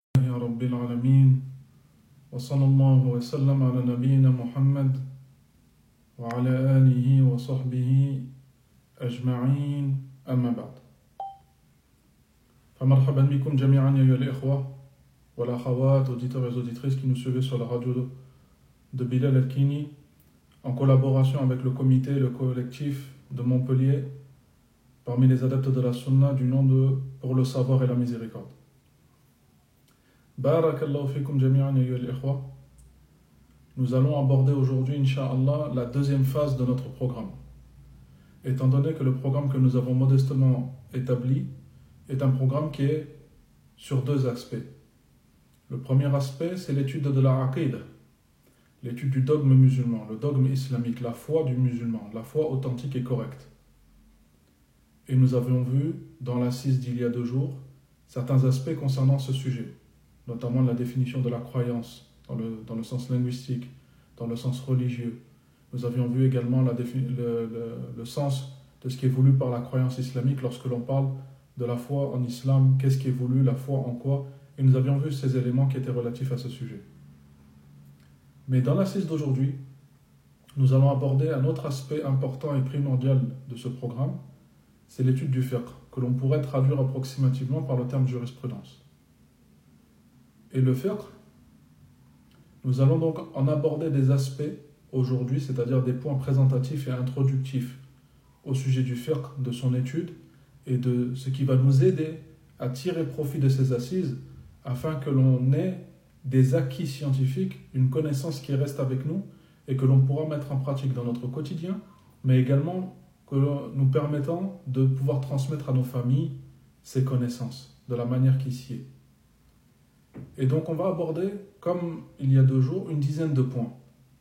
رب العالمين وصلى الله وسلم على نبينا محمد وعلى آله وصحبه أجمعين أما بعد فمرحبا بكم جميعا يا أيها الإخوة والأخوات auditeurs et auditrices qui nous suivent sur la radio de Bilal Al-Kini en collaboration avec le comité, le collectif de Montpellier parmi les adeptes de la Sunna du nom de Pour le savoir et la miséricorde. Barakallahu fikum jami'an ya ayyuhal ikhwa. Nous allons aborder aujourd'hui, Inch'Allah, la deuxième phase de notre programme. Étant donné que le programme que nous avons modestement établi est un programme qui est sur deux aspects. Le premier aspect, c'est l'étude de la aqida, l'étude du dogme musulman, le dogme islamique, la foi du musulman, la foi authentique et correcte. Et nous avions vu, dans l'assise d'il y a 2 jours, certains aspects concernant ce sujet, notamment la définition de la croyance dans le sens linguistique, dans le sens religieux. Nous avions vu également le sens de ce qui est voulu par la croyance islamique lorsque l'on parle de la foi en islam, qu'est-ce qui est voulu, la foi en quoi, et nous avions vu ces éléments qui étaient relatifs à ce sujet. Mais dans l'assise d'aujourd'hui, nous allons aborder un autre aspect important et primordial de ce programme, c'est l'étude du fiqh, que l'on pourrait traduire approximativement par le terme jurisprudence. Et le fiqh, nous allons donc en aborder des aspects aujourd'hui, c'est-à-dire des points présentatifs et introductifs au sujet du fiqh, de son étude et de ce qui va nous aider à tirer profit de ces assises afin que l'on ait des acquis scientifiques, une connaissance qui reste avec nous et que l'on pourra mettre en pratique dans notre quotidien, mais également que nous permettant de pouvoir transmettre à nos familles ces connaissances de la manière qui s'y est. Et donc on va aborder, comme il y a 2 jours, une dizaine de points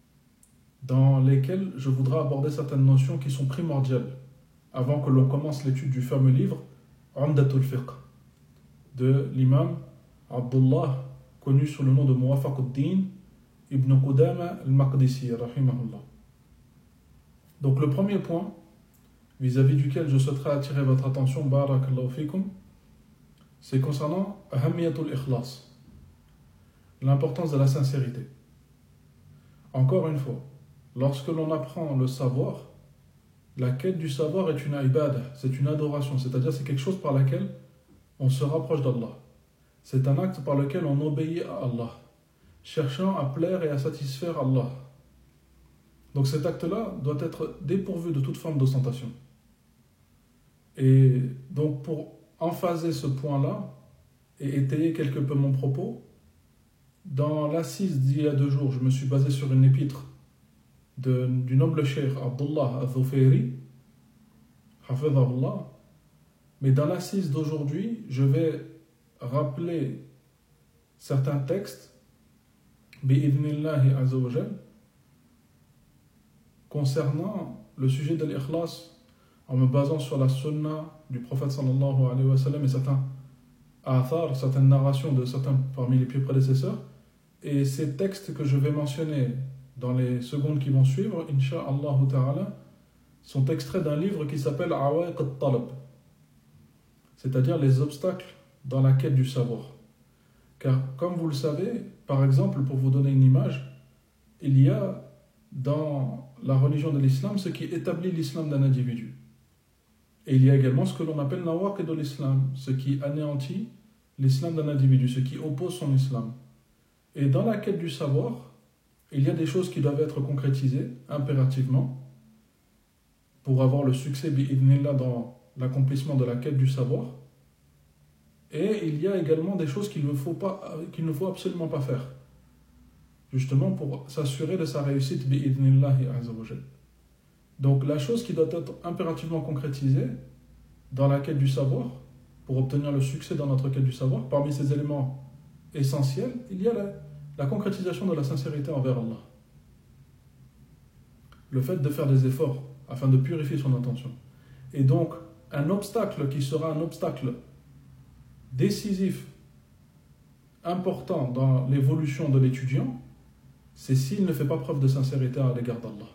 dans lesquels je voudrais aborder certaines notions qui sont primordiales avant que l'on commence l'étude du fameux livre Umdatul Fiqh de l'imam Abdullah, connu sous le nom de Muwafaquddin ibn Qudama al-Maqdisi rahimahullah. Donc le premier point vis-à-vis duquel je souhaiterais attirer votre attention, barakallahu fikum, c'est concernant ahamiyatul ikhlas, l'importance de la sincérité. Encore une fois, lorsque l'on apprend le savoir, la quête du savoir est une ibadah, c'est une adoration, c'est-à-dire c'est quelque chose par laquelle on se rapproche d'Allah. C'est un acte par lequel on obéit à Allah, cherchant à plaire et à satisfaire Allah. Donc cet acte-là doit être dépourvu de toute forme d'ostentation. Et donc pour emphaser ce point-là et étayer quelque peu mon propos, dans l'assise d'il y a 2 jours, je me suis basé sur une épître du noble cheikh Abdullah al-Dhufayri, hafidhahullah. Mais dans l'assise d'aujourd'hui, je vais rappeler certains textes, bi'idhnillahi azza wa jal, concernant le sujet de l'ikhlas, en me basant sur la sunna du prophète sallallahu alayhi wa sallam et certains athar, certaines narrations de certains parmi les pieux prédécesseurs. Et ces textes que je vais mentionner dans les secondes qui vont suivre, insha'Allah ta'ala, sont extraits d'un livre qui s'appelle Awaiq al-Talab, c'est-à-dire les obstacles dans la quête du savoir. Car comme vous le savez, par exemple, pour vous donner une image, il y a dans la religion de l'islam ce qui établit l'islam d'un individu. Et il y a également ce que l'on appelle nawaqid de l'islam, ce qui anéantit l'islam d'un individu, ce qui oppose son islam. Et dans la quête du savoir, il y a des choses qui doivent être concrétisées impérativement pour avoir le succès bi'idhnillah dans l'accomplissement de la quête du savoir. Et il y a également des choses qu'il ne faut absolument pas faire, justement pour s'assurer de sa réussite bi'idhnillahi azza wa jal. Donc la chose qui doit être impérativement concrétisée dans la quête du savoir, pour obtenir le succès dans notre quête du savoir, parmi ces éléments essentiels, il y a la concrétisation de la sincérité envers Allah. Le fait de faire des efforts afin de purifier son intention. Et donc, un obstacle qui sera un obstacle décisif, important dans l'évolution de l'étudiant, c'est s'il ne fait pas preuve de sincérité à l'égard d'Allah.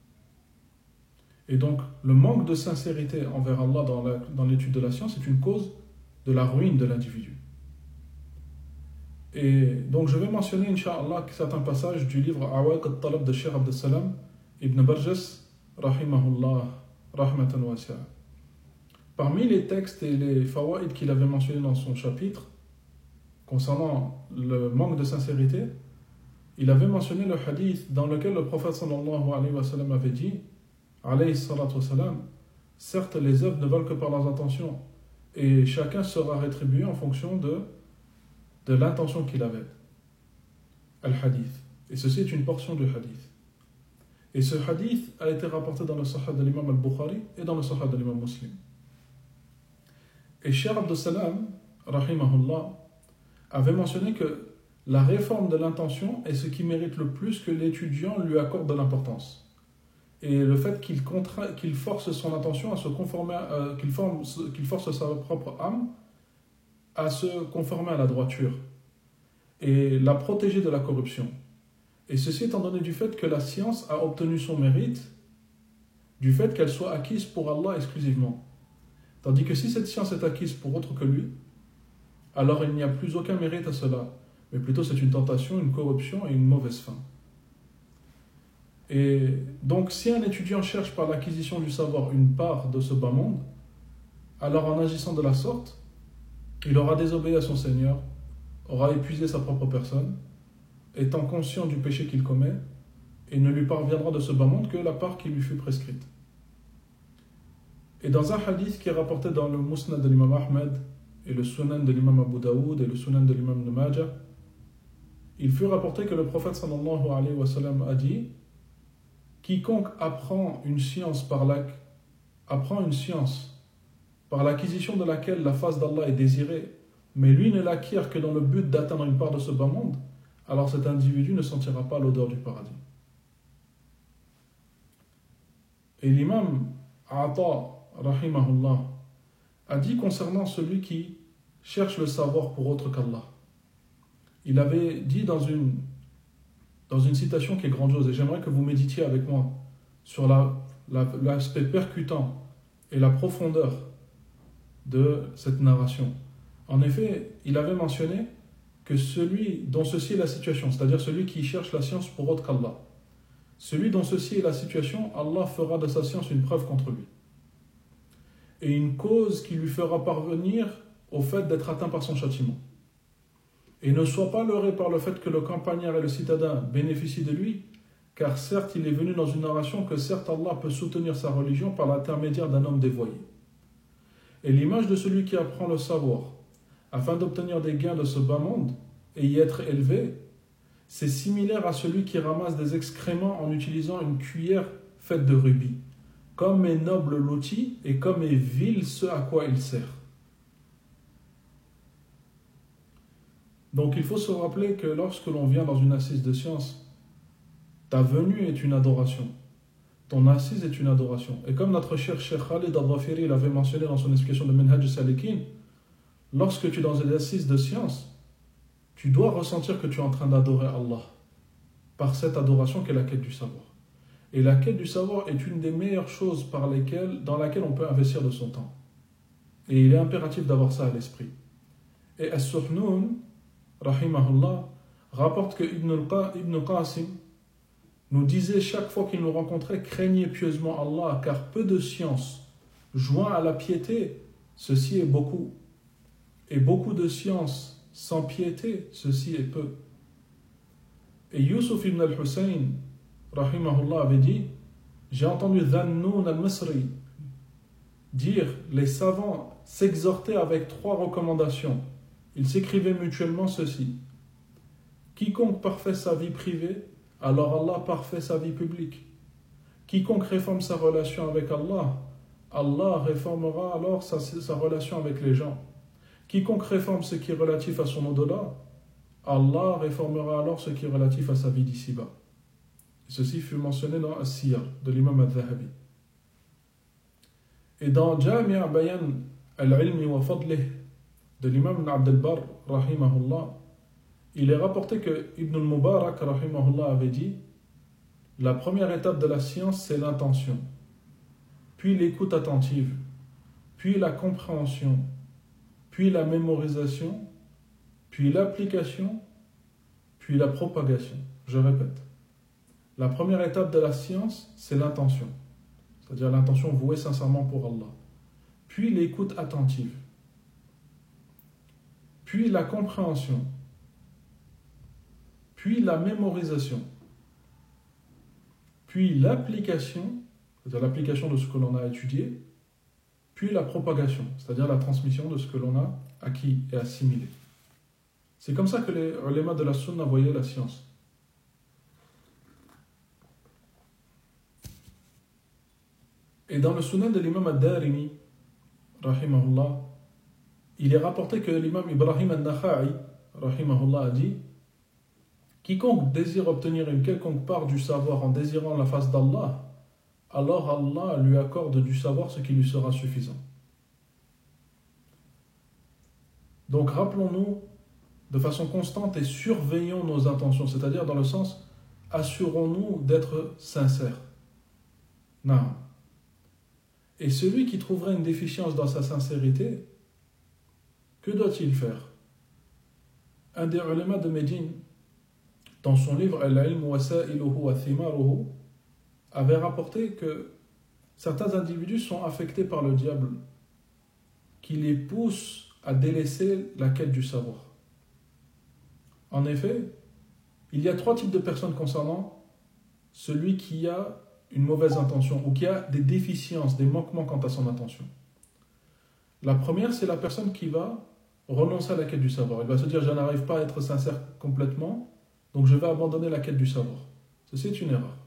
Et donc, le manque de sincérité envers Allah dans l'étude de la science est une cause de la ruine de l'individu. Et donc je vais mentionner, Inch'Allah, certains passages du livre Awaq al-Talab de Cheikh Abdel Salam Ibn Barjas, rahimahullah, rahmatan wasi'a. Parmi les textes et les fawaïd qu'il avait mentionnés dans son chapitre, concernant le manque de sincérité, il avait mentionné le hadith dans lequel le prophète sallallahu alayhi wa sallam avait dit, alayhi salatu wa salam, certes les œuvres ne valent que par leurs intentions, et chacun sera rétribué en fonction de l'intention qu'il avait. Al-hadith. Et ceci est une portion du hadith. Et ce hadith a été rapporté dans le Sahih de l'imam al-Bukhari et dans le Sahih de l'imam Muslim. Et Cheikh Abdel Salam, rahimahullah, avait mentionné que la réforme de l'intention est ce qui mérite le plus que l'étudiant lui accorde de l'importance. Et le fait qu'il force son intention à se conformer, qu'il force sa propre âme à se conformer à la droiture et la protéger de la corruption. Et ceci étant donné du fait que la science a obtenu son mérite, du fait qu'elle soit acquise pour Allah exclusivement. Tandis que si cette science est acquise pour autre que lui, alors il n'y a plus aucun mérite à cela, mais plutôt c'est une tentation, une corruption et une mauvaise fin. Et donc si un étudiant cherche par l'acquisition du savoir une part de ce bas monde, alors en agissant de la sorte, il aura désobéi à son Seigneur, aura épuisé sa propre personne, étant conscient du péché qu'il commet, et ne lui parviendra de ce bas monde que la part qui lui fut prescrite. Et dans un hadith qui est rapporté dans le Musnad de l'imam Ahmed, et le Sunan de l'imam Abu Daoud, et le Sunan de l'imam Ibn Majah, il fut rapporté que le prophète sallallahu alayhi wa sallam a dit: quiconque apprend une science par l'acquisition de laquelle la face d'Allah est désirée, mais lui ne l'acquiert que dans le but d'atteindre une part de ce bas monde, alors cet individu ne sentira pas l'odeur du paradis. Et l'imam Ata, rahimahullah, a dit concernant celui qui cherche le savoir pour autre qu'Allah. Il avait dit dans une citation qui est grandiose, et j'aimerais que vous méditiez avec moi sur l'aspect percutant et la profondeur de cette narration. En effet, il avait mentionné que celui dont ceci est la situation, c'est-à-dire celui qui cherche la science pour autre qu'Allah, celui dont ceci est la situation, Allah fera de sa science une preuve contre lui. Et une cause qui lui fera parvenir au fait d'être atteint par son châtiment. Et ne sois pas leurré par le fait que le campagnard et le citadin bénéficient de lui, car certes il est venu dans une narration que certes Allah peut soutenir sa religion par l'intermédiaire d'un homme dévoyé. Et l'image de celui qui apprend le savoir, afin d'obtenir des gains de ce bas monde et y être élevé, c'est similaire à celui qui ramasse des excréments en utilisant une cuillère faite de rubis. Comme est noble l'outil et comme est vil ce à quoi il sert. Donc il faut se rappeler que lorsque l'on vient dans une assise de science, ta venue est une adoration. Ton assise est une adoration. Et comme notre cher Cheikh Khalid al-Dhafiri l'avait mentionné dans son explication de Minhaj al-Salikin, lorsque tu es dans une assise de science, tu dois ressentir que tu es en train d'adorer Allah par cette adoration qu'est la quête du savoir. Et la quête du savoir est une des meilleures choses dans laquelle on peut investir de son temps. Et il est impératif d'avoir ça à l'esprit. Et As-Suhnoun, rahimahullah, rapporte que Ibn Qasim nous disait chaque fois qu'il nous rencontrait: craignez pieusement Allah, car peu de science joint à la piété, ceci est beaucoup. Et beaucoup de science sans piété, ceci est peu. Et Yusuf ibn al-Hussein, rahimahullah, avait dit: j'ai entendu Dhannoun al-Misri dire, les savants s'exhortaient avec 3 recommandations. Ils s'écrivaient mutuellement ceci: quiconque parfait sa vie privée, alors Allah parfait sa vie publique. Quiconque réforme sa relation avec Allah, Allah réformera alors sa relation avec les gens. Quiconque réforme ce qui est relatif à son au-delà, Allah réformera alors ce qui est relatif à sa vie d'ici-bas. Ceci fut mentionné dans As-Siyar de l'imam al-Dhahabi. Et dans Jami' Bayan al-Ilmi wa Fadlih de l'imam Ibn Abd al-Barr, rahimahullah, il est rapporté que Ibn al-Mubarak, rahimahullah, avait dit: la première étape de la science, c'est l'intention, puis l'écoute attentive, puis la compréhension, puis la mémorisation, puis l'application, puis la propagation. Je répète. La première étape de la science, c'est l'intention. C'est-à-dire l'intention vouée sincèrement pour Allah. Puis l'écoute attentive. Puis la compréhension. Puis la mémorisation. Puis l'application, c'est-à-dire l'application de ce que l'on a étudié. Puis la propagation, c'est-à-dire la transmission de ce que l'on a acquis et assimilé. C'est comme ça que les ulémas de la sunna voyaient la science. Et dans le sunan de l'imam ad-Darimi, rahimahullah, il est rapporté que l'imam Ibrahim al-Nakha'i, rahimahullah, a dit: quiconque désire obtenir une quelconque part du savoir en désirant la face d'Allah, alors Allah lui accorde du savoir ce qui lui sera suffisant. Donc rappelons-nous de façon constante et surveillons nos intentions, c'est-à-dire dans le sens, assurons-nous d'être sincères. Non. Et celui qui trouverait une déficience dans sa sincérité, que doit-il faire? Un des ulémas de Médine, dans son livre Al-Ilm Wasa'iluhu wa Thimaruhu, avait rapporté que certains individus sont affectés par le diable qui les pousse à délaisser la quête du savoir. En effet, il y a 3 types de personnes concernant celui qui a une mauvaise intention ou qui a des déficiences, des manquements quant à son intention. La première, c'est la personne qui va renoncer à la quête du savoir. Elle va se dire: je n'arrive pas à être sincère complètement, donc je vais abandonner la quête du savoir. Ceci est une erreur.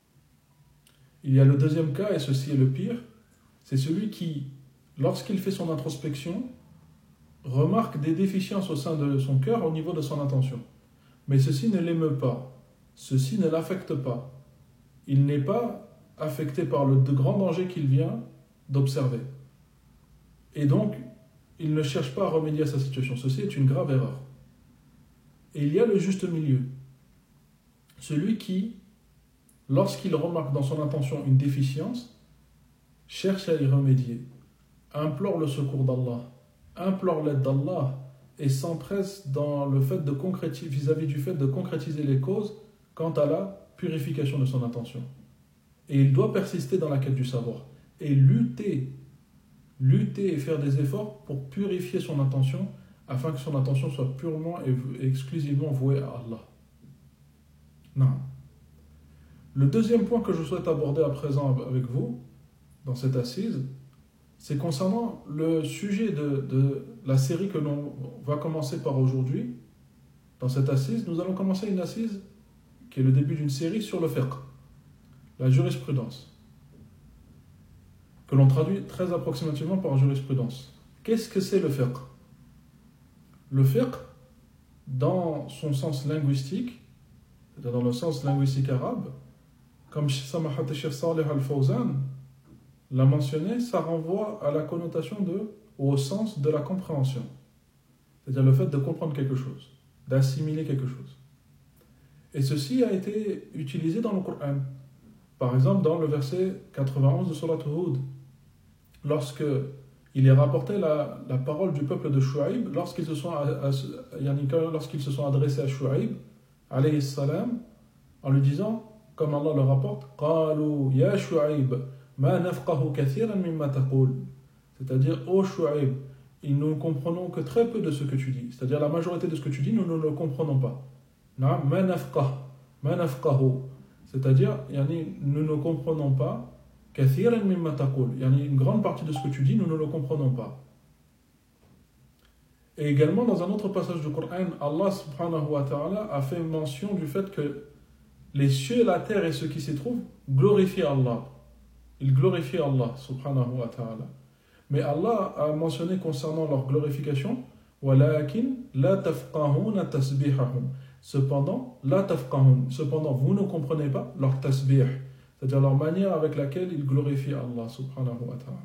Il y a le deuxième cas, et ceci est le pire, c'est celui qui, lorsqu'il fait son introspection, remarque des déficiences au sein de son cœur au niveau de son intention. Mais ceci ne l'émeut pas, ceci ne l'affecte pas. Il n'est pas affecté par le grand danger qu'il vient d'observer. Et donc, il ne cherche pas à remédier à sa situation. Ceci est une grave erreur. Et il y a le juste milieu. Celui qui, lorsqu'il remarque dans son intention une déficience, cherche à y remédier, implore le secours d'Allah, implore l'aide d'Allah et s'empresse dans le fait de concrétiser, vis-à-vis du fait de concrétiser les causes quant à la purification de son intention. Et il doit persister dans la quête du savoir et lutter et faire des efforts pour purifier son intention afin que son intention soit purement et exclusivement vouée à Allah. Non. Le deuxième point que je souhaite aborder à présent avec vous, dans cette assise, c'est concernant le sujet de la série que l'on va commencer par aujourd'hui. Dans cette assise, nous allons commencer une assise qui est le début d'une série sur le fiqh, la jurisprudence, que l'on traduit très approximativement par jurisprudence. Qu'est-ce que c'est le fiqh? Le fiqh, dans son sens linguistique, c'est-à-dire dans le sens linguistique arabe, comme Samahat Cheikh Saleh Al-Fawzan l'a mentionné, ça renvoie à la connotation ou au sens de la compréhension. C'est-à-dire le fait de comprendre quelque chose, d'assimiler quelque chose. Et ceci a été utilisé dans le Coran. Par exemple, dans le verset 91 de Surat Hud, lorsque il est rapporté la parole du peuple de Shu'aib, lorsqu'ils se sont adressés à Shu'aib, alayhi salam, en lui disant, comme Allah le rapporte, قالوا يا شعيب ما نفقه كثيرا مما تقول. C'est-à-dire, ô Shu'aib, nous ne comprenons que très peu de ce que tu dis. C'est-à-dire, la majorité de ce que tu dis, nous ne le comprenons pas. ما نفقه. C'est-à-dire, nous ne comprenons pas كثيرا مما تقول. Une grande partie de ce que tu dis, nous ne le comprenons pas. Et également, dans un autre passage du Coran, Allah subhanahu wa ta'ala a fait mention du fait que les cieux, la terre et ce qui s'y trouve glorifient Allah. Ils glorifient Allah subhanahu wa ta'ala. Mais Allah a mentionné concernant leur glorification وَلَكِنْ لَا تَفْقَهُونَ تَسْبِحَهُمْ. Cependant, vous ne comprenez pas leur tasbih, c'est-à-dire leur manière avec laquelle ils glorifient Allah subhanahu wa ta'ala.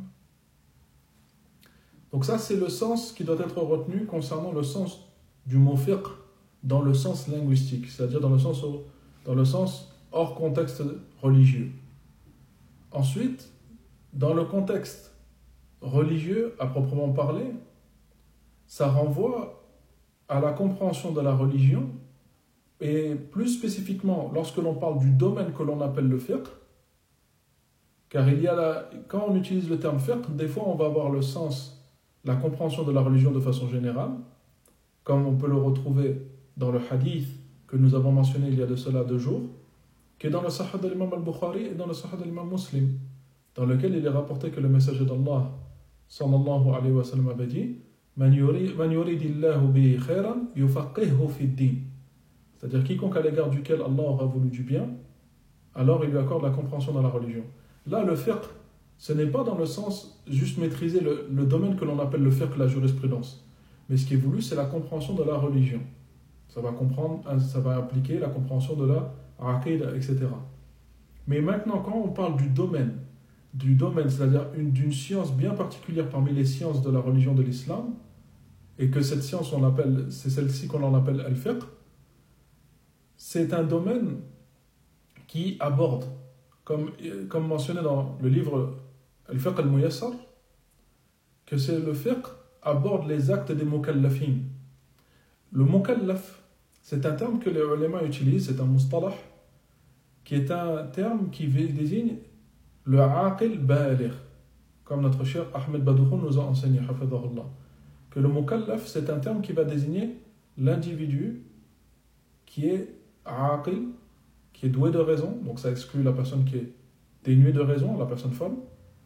Donc ça, c'est le sens qui doit être retenu concernant le sens du mot fiqh dans le sens linguistique, c'est-à-dire dans le sens hors contexte religieux. Ensuite, dans le contexte religieux à proprement parler, ça renvoie à la compréhension de la religion, et plus spécifiquement lorsque l'on parle du domaine que l'on appelle le fiqh, car quand on utilise le terme fiqh, des fois on va avoir le sens, la compréhension de la religion de façon générale, comme on peut le retrouver dans le hadith que nous avons mentionné il y a de cela 2 jours, qui est dans le Sahih de l'imam al-Bukhari et dans le Sahih de l'imam Muslim, dans lequel il est rapporté que le messager d'Allah sallallahu alayhi wa sallam avait dit Man yuridillahu bihi khairan yufaqihu fi din. C'est-à-dire quiconque à l'égard duquel Allah aura voulu du bien, alors il lui accorde la compréhension dans la religion. Là, le fiqh, ce n'est pas dans le sens juste maîtriser le domaine que l'on appelle le fiqh, la jurisprudence. Mais ce qui est voulu, c'est la compréhension de la religion. Ça va impliquer la compréhension de la aqida, etc. Mais maintenant, quand on parle du domaine, c'est-à-dire d'une science bien particulière parmi les sciences de la religion de l'islam, et que cette science, c'est celle-ci qu'on appelle al-fiqh, c'est un domaine qui aborde, comme mentionné dans le livre Al-Fiqh al-Muyassar, que c'est le fiqh aborde les actes des mukallafin. Le mukallaf, c'est un terme que les ulama utilisent, c'est un mustalah, qui est un terme qui désigne le aqil baligh, comme notre cher Ahmed Badouhoun nous a enseigné, hafidhahullah, que le mukallaf, c'est un terme qui va désigner l'individu qui est aqil, qui est doué de raison, donc ça exclut la personne qui est dénuée de raison, la personne folle,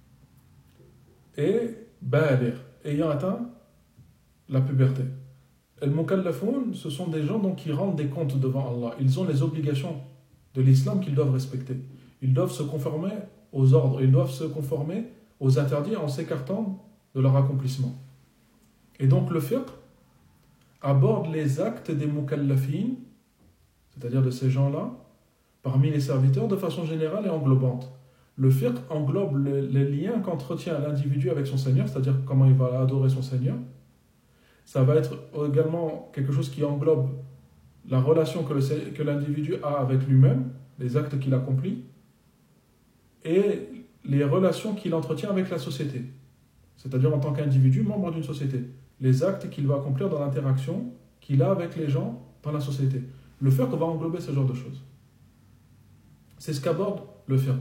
et baligh, ayant atteint la puberté. Et le mukallafoun, ce sont des gens donc, qui rendent des comptes devant Allah. Ils ont les obligations de l'islam qu'ils doivent respecter. Ils doivent se conformer aux ordres, ils doivent se conformer aux interdits en s'écartant de leur accomplissement. Et donc le fiqh aborde les actes des mukallafin, c'est-à-dire de ces gens-là, parmi les serviteurs de façon générale et englobante. Le fiqh englobe les liens qu'entretient l'individu avec son Seigneur, c'est-à-dire comment il va adorer son Seigneur. Ça va être également quelque chose qui englobe la relation que l'individu a avec lui-même, les actes qu'il accomplit, et les relations qu'il entretient avec la société, c'est-à-dire en tant qu'individu, membre d'une société, les actes qu'il va accomplir dans l'interaction qu'il a avec les gens dans la société. Le fiqh va englober ce genre de choses. C'est ce qu'aborde le fiqh.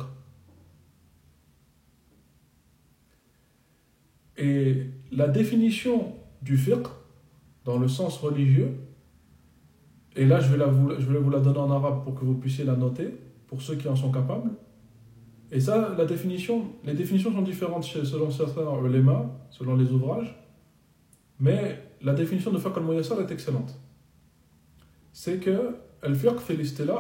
Et la définition du fiqh, dans le sens religieux, et là je vais vous la donner en arabe pour que vous puissiez la noter, pour ceux qui en sont capables. Et ça, les définitions sont différentes selon certains ulama, selon les ouvrages, mais la définition de fiqh al-muyassar est excellente. C'est que al-fiqh fi l'istilah,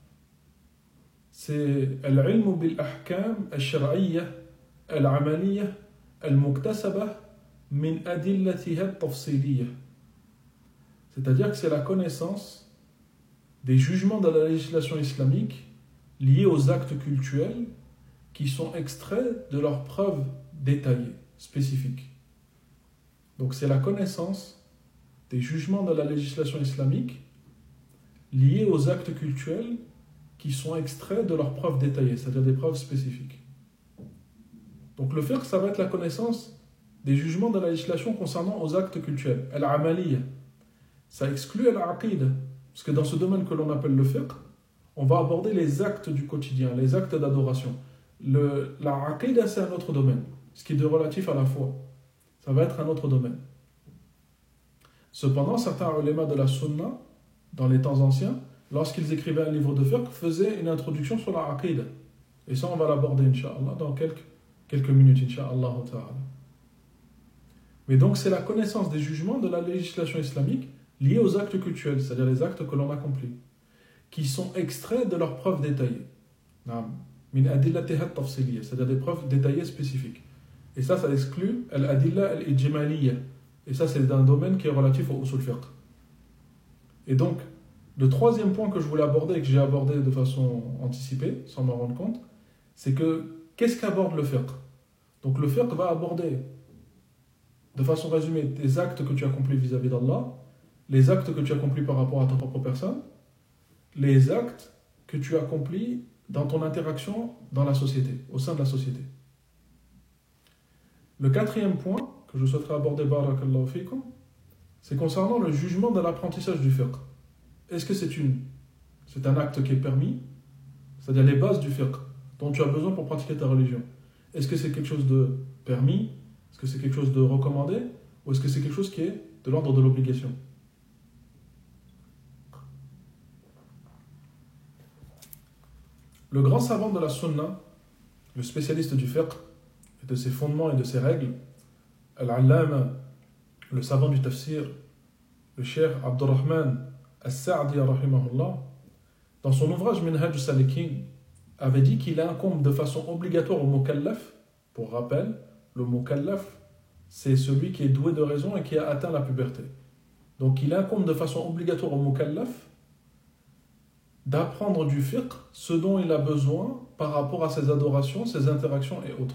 c'est al-ilm bil-ahkam al-shar'iyya al-amaliyya al-muktasabah min adillatiha al-tafsiliyya. C'est-à-dire que c'est la connaissance des jugements de la législation islamique liés aux actes cultuels qui sont extraits de leurs preuves détaillées, spécifiques. Donc c'est la connaissance des jugements de la législation islamique liés aux actes cultuels qui sont extraits de leurs preuves détaillées, c'est-à-dire des preuves spécifiques. Donc le fiqh, ça va être la connaissance des jugements de la législation concernant aux actes cultuels. Al-amaliyya, ça exclut al-aqid, parce que dans ce domaine que l'on appelle le fiqh, on va aborder les actes du quotidien, les actes d'adoration. La aqida, c'est un autre domaine, ce qui est de relatif à la foi. Ça va être un autre domaine. Cependant, certains ulémas de la sunna, dans les temps anciens, lorsqu'ils écrivaient un livre de fiqh, faisaient une introduction sur la aqida. Et ça, on va l'aborder, incha'Allah, dans quelques minutes, incha'Allah ta'ala. Mais donc, c'est la connaissance des jugements de la législation islamique liés aux actes cultuels, c'est-à-dire les actes que l'on accomplit, qui sont extraits de leurs preuves détaillées. Min adillatiha al-tafsiliyya, c'est-à-dire des preuves détaillées spécifiques. Et ça exclut al-adilla al-ijmaliyya. Et ça, c'est un domaine qui est relatif au usul fiqh. Et donc, le troisième point que je voulais aborder et que j'ai abordé de façon anticipée, sans m'en rendre compte, c'est que qu'est-ce qu'aborde le fiqh? Donc le fiqh va aborder, de façon résumée, tes actes que tu accomplis vis-à-vis d'Allah, les actes que tu accomplis par rapport à ta propre personne, les actes que tu accomplis dans ton interaction dans la société, au sein de la société. Le quatrième point que je souhaiterais aborder, barakallahu fikum, c'est concernant le jugement de l'apprentissage du fiqh. Est-ce que c'est un acte qui est permis, c'est-à-dire les bases du fiqh dont tu as besoin pour pratiquer ta religion? Est-ce que c'est quelque chose de permis? Est-ce que c'est quelque chose de recommandé? Ou est-ce que c'est quelque chose qui est de l'ordre de l'obligation? Le grand savant de la sunna, le spécialiste du fiqh, et de ses fondements et de ses règles, Al-Allama, le savant du tafsir, le cheikh Abdurrahman As-Sa'di, rahimahullah, dans son ouvrage Minhaj Salikin, avait dit qu'il incombe de façon obligatoire au mukallaf. Pour rappel, le mukallaf, c'est celui qui est doué de raison et qui a atteint la puberté. Donc il incombe de façon obligatoire au mukallaf d'apprendre du fiqh ce dont il a besoin par rapport à ses adorations, ses interactions et autres.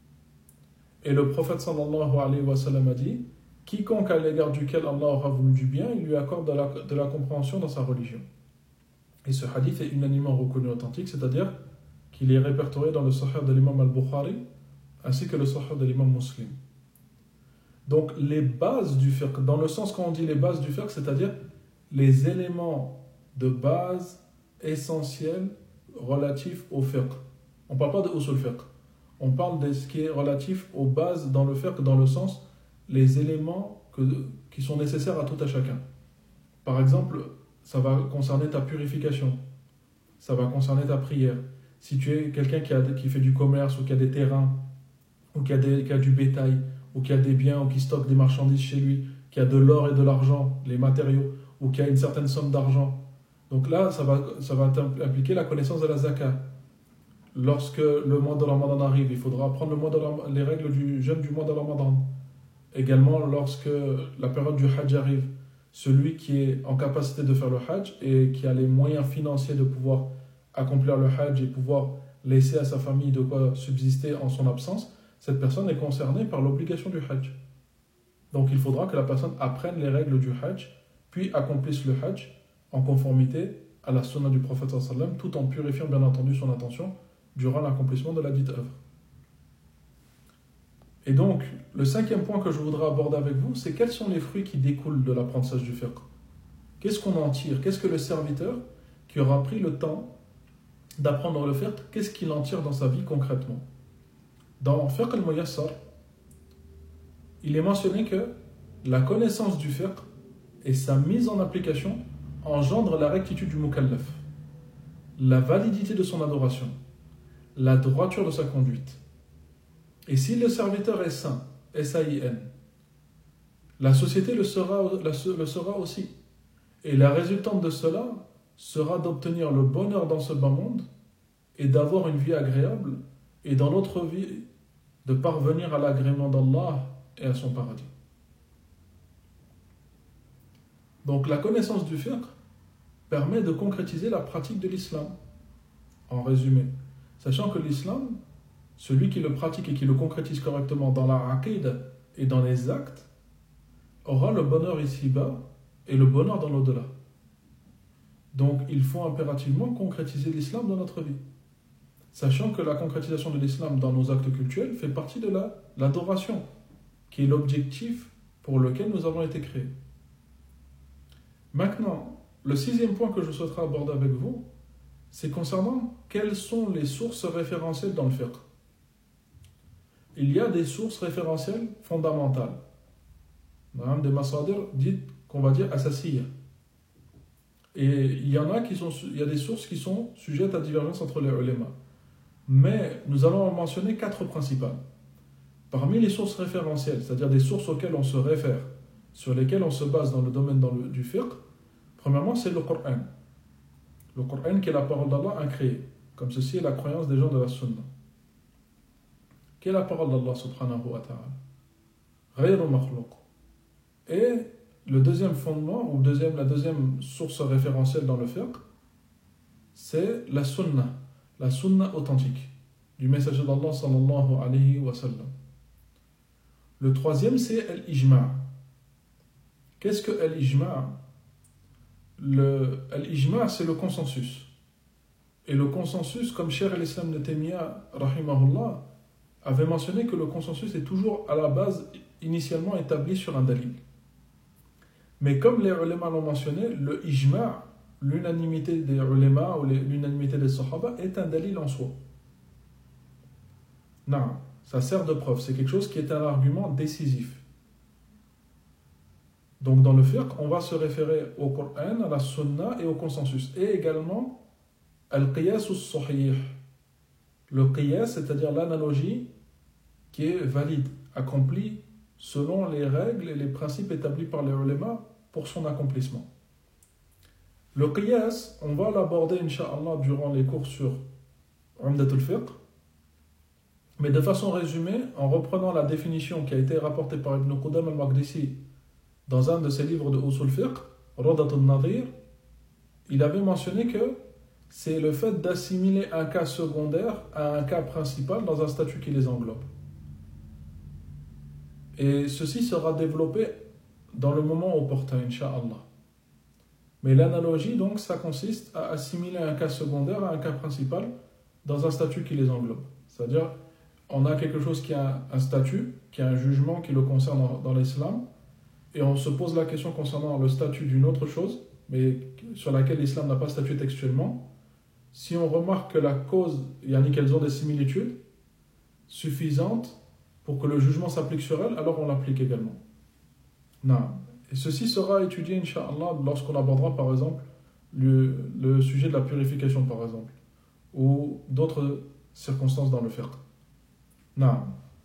Et le prophète sallallahu alayhi wa sallam a dit: quiconque à l'égard duquel Allah aura voulu du bien, il lui accorde de la compréhension dans sa religion. Et ce hadith est unanimement reconnu authentique, c'est-à-dire qu'il est répertorié dans le Sahih de l'imam al-Bukhari ainsi que le Sahih de l'imam Muslim. Donc les bases du fiqh, dans le sens quand on dit les bases du fiqh, c'est-à-dire les éléments de base essentiels relatifs au fiqh. On ne parle pas de usul fiqh, on parle de ce qui est relatif aux bases dans le fiqh, dans le sens les éléments qui sont nécessaires à tout à chacun. Par exemple, ça va concerner ta purification, ça va concerner ta prière. Si tu es quelqu'un qui fait du commerce, ou qui a des terrains, ou qui a du bétail, ou qui a des biens, ou qui stocke des marchandises chez lui, qui a de l'or et de l'argent, les matériaux, ou qui a une certaine somme d'argent. Donc là, ça va impliquer la connaissance de la zakat. Lorsque le mois de Ramadan arrive, il faudra prendre les règles du jeûne du mois de Ramadan. Également, lorsque la période du Hajj arrive, celui qui est en capacité de faire le Hajj et qui a les moyens financiers de pouvoir accomplir le Hajj et pouvoir laisser à sa famille de quoi subsister en son absence, cette personne est concernée par l'obligation du Hajj. Donc il faudra que la personne apprenne les règles du Hajj, puis accomplisse le Hajj en conformité à la sunna du prophète sallallahu alayhi wa sallam, tout en purifiant bien entendu son intention durant l'accomplissement de la dite œuvre. Et donc, le cinquième point que je voudrais aborder avec vous, c'est quels sont les fruits qui découlent de l'apprentissage du fiqh. Qu'est-ce qu'on en tire? Qu'est-ce que le serviteur qui aura pris le temps d'apprendre le fiqh, qu'est-ce qu'il en tire dans sa vie concrètement? Dans Fiqh al-Muyassar, il est mentionné que la connaissance du fiqh et sa mise en application engendrent la rectitude du mukallaf, la validité de son adoration, la droiture de sa conduite. Et si le serviteur est sain, S-A-I-N, la société le sera aussi. Et la résultante de cela sera d'obtenir le bonheur dans ce bas monde et d'avoir une vie agréable, et dans notre vie, de parvenir à l'agrément d'Allah et à son paradis. Donc la connaissance du fiqh permet de concrétiser la pratique de l'islam. En résumé, sachant que l'islam, celui qui le pratique et qui le concrétise correctement dans la aqid et dans les actes, aura le bonheur ici-bas et le bonheur dans l'au-delà. Donc il faut impérativement concrétiser l'islam dans notre vie. Sachant que la concrétisation de l'islam dans nos actes cultuels fait partie de l'adoration, qui est l'objectif pour lequel nous avons été créés. Maintenant, le sixième point que je souhaiterais aborder avec vous, c'est concernant quelles sont les sources référentielles dans le fiqh. Il y a des sources référentielles fondamentales. Des masadir dites qu'on va dire assassiya. Et il y a des sources qui sont sujettes à divergence entre les ulémas. Mais nous allons en mentionner 4 principales. Parmi les sources référentielles, c'est-à-dire des sources auxquelles on se réfère, sur lesquelles on se base dans le domaine du fiqh, premièrement, c'est le Coran. Le Coran qui est la parole d'Allah incréée, comme ceci est la croyance des gens de la Sunna. Qui est la parole d'Allah subhanahu wa ta'ala? Ghayru makhlouq. Et le deuxième fondement, ou la deuxième source référentielle dans le fiqh, c'est la sunna authentique, du messager d'Allah sallallahu alayhi wa sallam. Le troisième, c'est al-ijma'. Qu'est-ce que al-ijma'? Al-ijma', c'est le consensus. Et le consensus, comme Cheikh al-Islam Ibn Taymiyyah, rahimahullah, avait mentionné que le consensus est toujours à la base initialement établi sur un dalil. Mais comme les ulama l'ont mentionné, le ijma', l'unanimité des ulama ou l'unanimité des sahaba est un dalil en soi. Non, ça sert de preuve, c'est quelque chose qui est un argument décisif. Donc dans le fiqh, on va se référer au Coran, à la sunna et au consensus. Et également, al-qiyas as-sahih. Le qiyas, c'est-à-dire l'analogie qui est valide, accomplie selon les règles et les principes établis par les ulama pour son accomplissement. Le qiyas, on va l'aborder, incha'Allah, durant les cours sur Umdatul Fiqh, mais de façon résumée, en reprenant la définition qui a été rapportée par Ibn Qudam al-Maqdisi dans un de ses livres de Usul Fiqh, Rawdatul Nadir, il avait mentionné que c'est le fait d'assimiler un cas secondaire à un cas principal dans un statut qui les englobe. Et ceci sera développé dans le moment opportun, incha'Allah. Mais l'analogie, donc, ça consiste à assimiler un cas secondaire à un cas principal dans un statut qui les englobe. C'est-à-dire, on a quelque chose qui a un statut, qui a un jugement qui le concerne dans l'islam, et on se pose la question concernant le statut d'une autre chose, mais sur laquelle l'islam n'a pas statut textuellement. Si on remarque que la cause, qu'elles ont des similitudes suffisantes pour que le jugement s'applique sur elles, alors on l'applique également. Non. Et ceci sera étudié, incha'Allah, lorsqu'on abordera par exemple le sujet de la purification, par exemple, ou d'autres circonstances dans le fiqh. Non.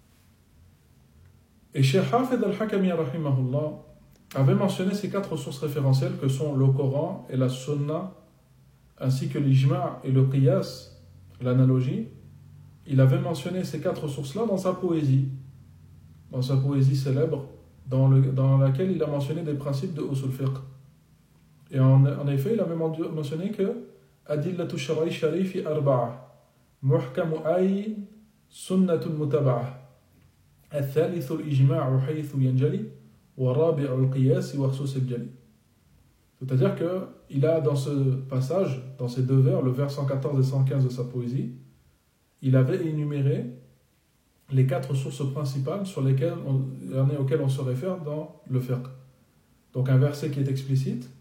Et Cheikh Hafid al-Hakami, rahimahullah, avait mentionné ces 4 sources référentielles que sont le Coran et la Sunna, ainsi que l'Ijma' et le Qiyas, l'analogie. Il avait mentionné ces 4 sources-là dans sa poésie célèbre, dans laquelle il a mentionné des principes de Usul Fiqh. Et en effet, il avait mentionné que Adillatu Shara'i Sharifi Arba'a, Muhkamu Ayn, Sunnatun Mutaba'ah, الثالث الإجماع حيث ينجلي ورابع القياس وخصوص الجلي. C'est-à-dire qu'il a dans ce passage, dans ces 2 vers, le vers 114 et 115 de sa poésie, il avait énuméré les 4 sources principales auxquelles on se réfère dans le fiqh. Donc un verset qui est explicite,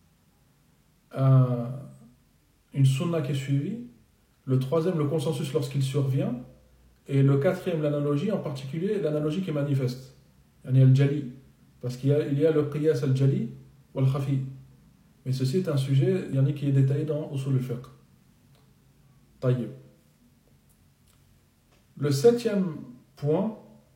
une sunna qui est suivie, le 3e, le consensus lorsqu'il survient, et le 4e, l'analogie, en particulier l'analogie qui est manifeste, al-jali, parce qu'il y a le qiyas al-jali ou al-khafi. Mais ceci est un sujet qui est détaillé dans Usul al-Fiqh. Tayyib. Le 7e point,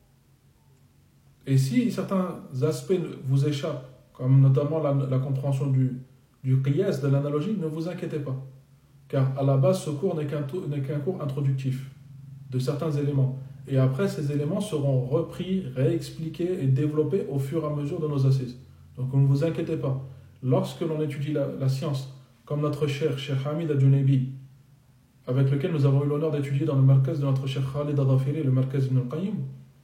et si certains aspects vous échappent, comme notamment la compréhension du qiyas, de l'analogie, ne vous inquiétez pas, car à la base ce cours n'est qu'un cours introductif de certains éléments. Et après, ces éléments seront repris, réexpliqués et développés au fur et à mesure de nos assises. Donc ne vous inquiétez pas. Lorsque l'on étudie la science, comme notre cher Hamid Adjounebi, avec lequel nous avons eu l'honneur d'étudier dans le markaz de notre cher Khalid Adafiri, le markaz Ibn al-Qayyim,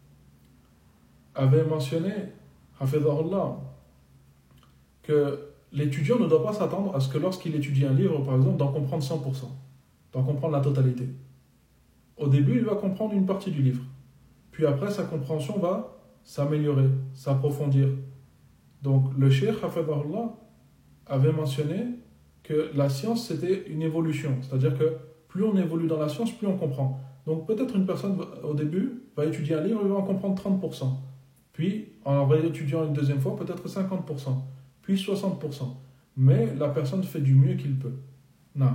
avait mentionné, hafidhahullah, que l'étudiant ne doit pas s'attendre à ce que lorsqu'il étudie un livre, par exemple, d'en comprendre 100%, d'en comprendre la totalité. Au début, il va comprendre une partie du livre. Puis après, sa compréhension va s'améliorer, s'approfondir. Donc, le cheikh, hafidhahullah, avait mentionné que la science, c'était une évolution. C'est-à-dire que plus on évolue dans la science, plus on comprend. Donc, peut-être une personne, au début, va étudier un livre, il va en comprendre 30%. Puis, en réétudiant une 2e fois, peut-être 50%. Puis 60%. Mais la personne fait du mieux qu'il peut. Non.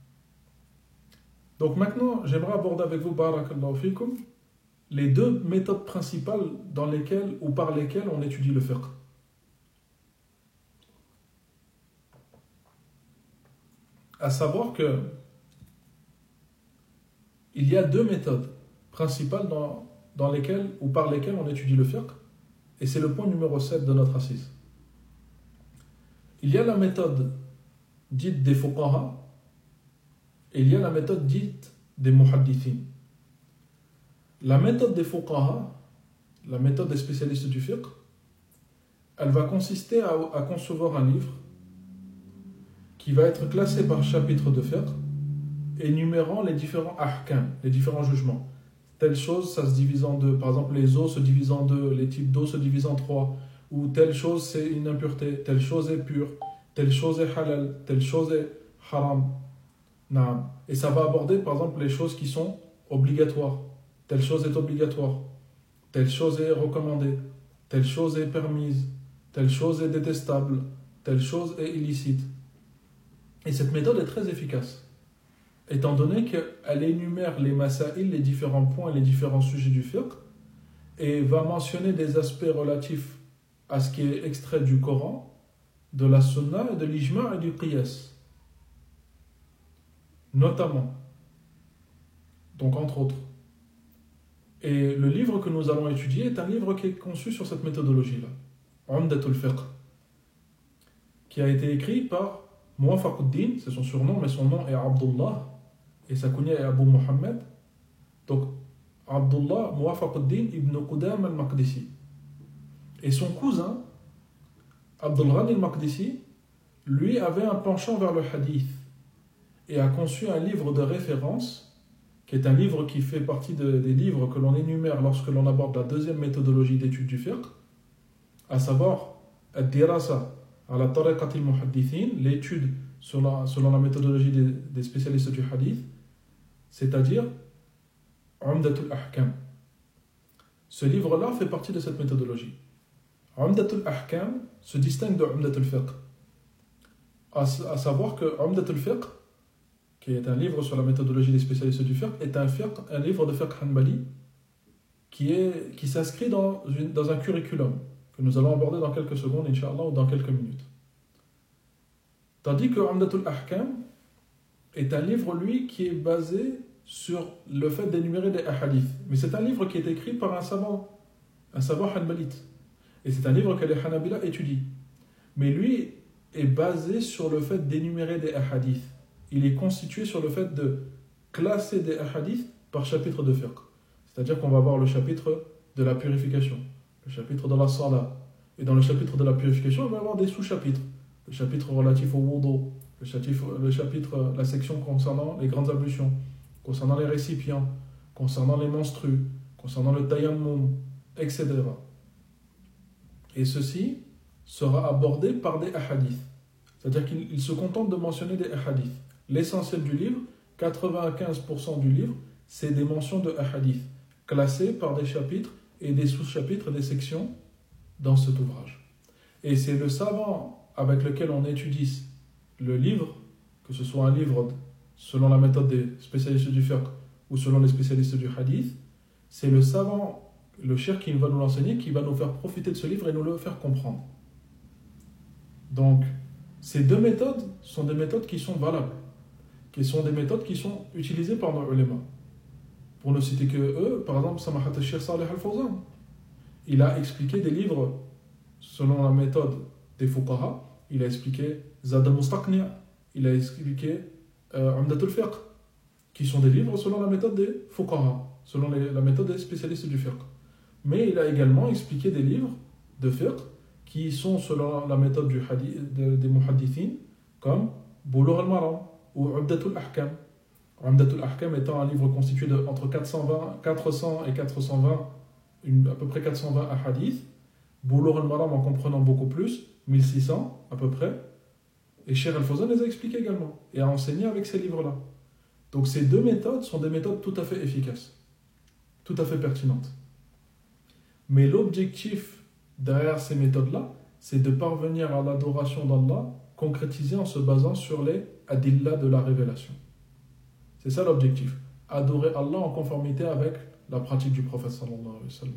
Donc maintenant, j'aimerais aborder avec vous, barakallahu fikum, les 2 méthodes principales par lesquelles on étudie le fiqh. À savoir que il y a 2 méthodes principales par lesquelles on étudie le fiqh, et c'est le point numéro 7 de notre assise. Il y a la méthode dite des fuqaha, et il y a la méthode dite des muhaddithin. La méthode des fuqaha, la méthode des spécialistes du fiqh, elle va consister à concevoir un livre qui va être classé par chapitre de fiqh, énumérant les différents ahkam, les différents jugements. Telle chose, ça se divise en 2. Par exemple, les eaux se divisent en 2, les types d'eau se divisent en 3, où telle chose c'est une impureté, telle chose est pure, telle chose est halal, telle chose est haram. Naam. Et ça va aborder par exemple les choses qui sont obligatoires. Telle chose est obligatoire, telle chose est recommandée, telle chose est permise, telle chose est détestable, telle chose est illicite. Et cette méthode est très efficace, étant donné qu'elle énumère les masaïl, les différents points, les différents sujets du fiqh, et va mentionner des aspects relatifs à ce qui est extrait du Coran, de la Sunna, de l'Ijma' et du Qiyas. Notamment. Donc, entre autres. Et le livre que nous allons étudier est un livre qui est conçu sur cette méthodologie-là. Umdatul Fiqh. Qui a été écrit par Muwafaquddin, c'est son surnom, mais son nom est Abdullah, et sa kunya est Abu Muhammad. Donc, Abdullah Muwafaquddin ibn Qudam al-Maqdisi. Et son cousin, Abdul Ghani al-Maqdisi, lui avait un penchant vers le hadith et a conçu un livre de référence, qui est un livre qui fait partie des livres que l'on énumère lorsque l'on aborde la deuxième méthodologie d'étude du fiqh, à savoir Ad-Dirasa ala tariqat al-muhaddithin, l'étude selon la méthodologie des spécialistes du hadith, c'est-à-dire Umdatul Ahkam. Ce livre-là fait partie de cette méthodologie. Umdatul Ahkam se distingue de Umdatul Fiqh. À savoir que Umdatul Fiqh, qui est un livre sur la méthodologie des spécialistes du fiqh, est un livre de fiqh hanbali qui s'inscrit dans un curriculum que nous allons aborder dans quelques secondes, Inch'Allah, ou dans quelques minutes. Tandis que Umdatul Ahkam est un livre, lui, qui est basé sur le fait d'énumérer des hadiths. Mais c'est un livre qui est écrit par un savant hanbalite. Et c'est un livre que les Hanabila étudient. Mais lui est basé sur le fait d'énumérer des hadiths. Il est constitué sur le fait de classer des hadiths par chapitre de fiqh. C'est-à-dire qu'on va avoir le chapitre de la purification, le chapitre de la salat. Et dans le chapitre de la purification, on va avoir des sous-chapitres. Le chapitre relatif au wudu, la section concernant les grandes ablutions, concernant les récipients, concernant les menstrues, concernant le tayammum, etc. Et ceci sera abordé par des hadiths. C'est-à-dire qu'il se contente de mentionner des hadiths. L'essentiel du livre, 95% du livre, c'est des mentions de hadiths, classées par des chapitres et des sous-chapitres, des sections dans cet ouvrage. Et c'est le savant avec lequel on étudie le livre, que ce soit un livre selon la méthode des spécialistes du fiqh ou selon les spécialistes du hadith, c'est le savant, le cheikh qui va nous l'enseigner, qui va nous faire profiter de ce livre et nous le faire comprendre. Donc, ces deux méthodes sont des méthodes qui sont valables, qui sont des méthodes qui sont utilisées par nos ulémas. Pour ne citer que eux, par exemple, Samahat al-Cheikh Salih al-Fawzan, il a expliqué des livres selon la méthode des fuqaha. Il a expliqué Zad al-Mustaqni', il a expliqué Umdatul Fiqh, qui sont des livres selon la méthode des fuqaha, selon la méthode des spécialistes du fiqh. Mais il a également expliqué des livres de fiqh qui sont selon la méthode des muhaddithin, comme Bulugh al-Maram ou Umdatul Ahkam. Umdatul Ahkam étant un livre constitué de entre 400 et 420, à peu près 420 hadiths. Bulugh al-Maram en comprenant beaucoup plus, 1600 à peu près. Et Cheikh Al-Fawzan les a expliqués également et a enseigné avec ces livres-là. Donc ces deux méthodes sont des méthodes tout à fait efficaces, tout à fait pertinentes. Mais l'objectif derrière ces méthodes-là, c'est de parvenir à l'adoration d'Allah concrétisée en se basant sur les adillas de la révélation. C'est ça l'objectif. Adorer Allah en conformité avec la pratique du prophète sallallahu alayhi wa sallam.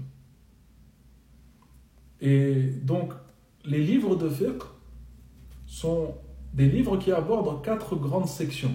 Et donc, les livres de fiqh sont des livres qui abordent 4 grandes sections.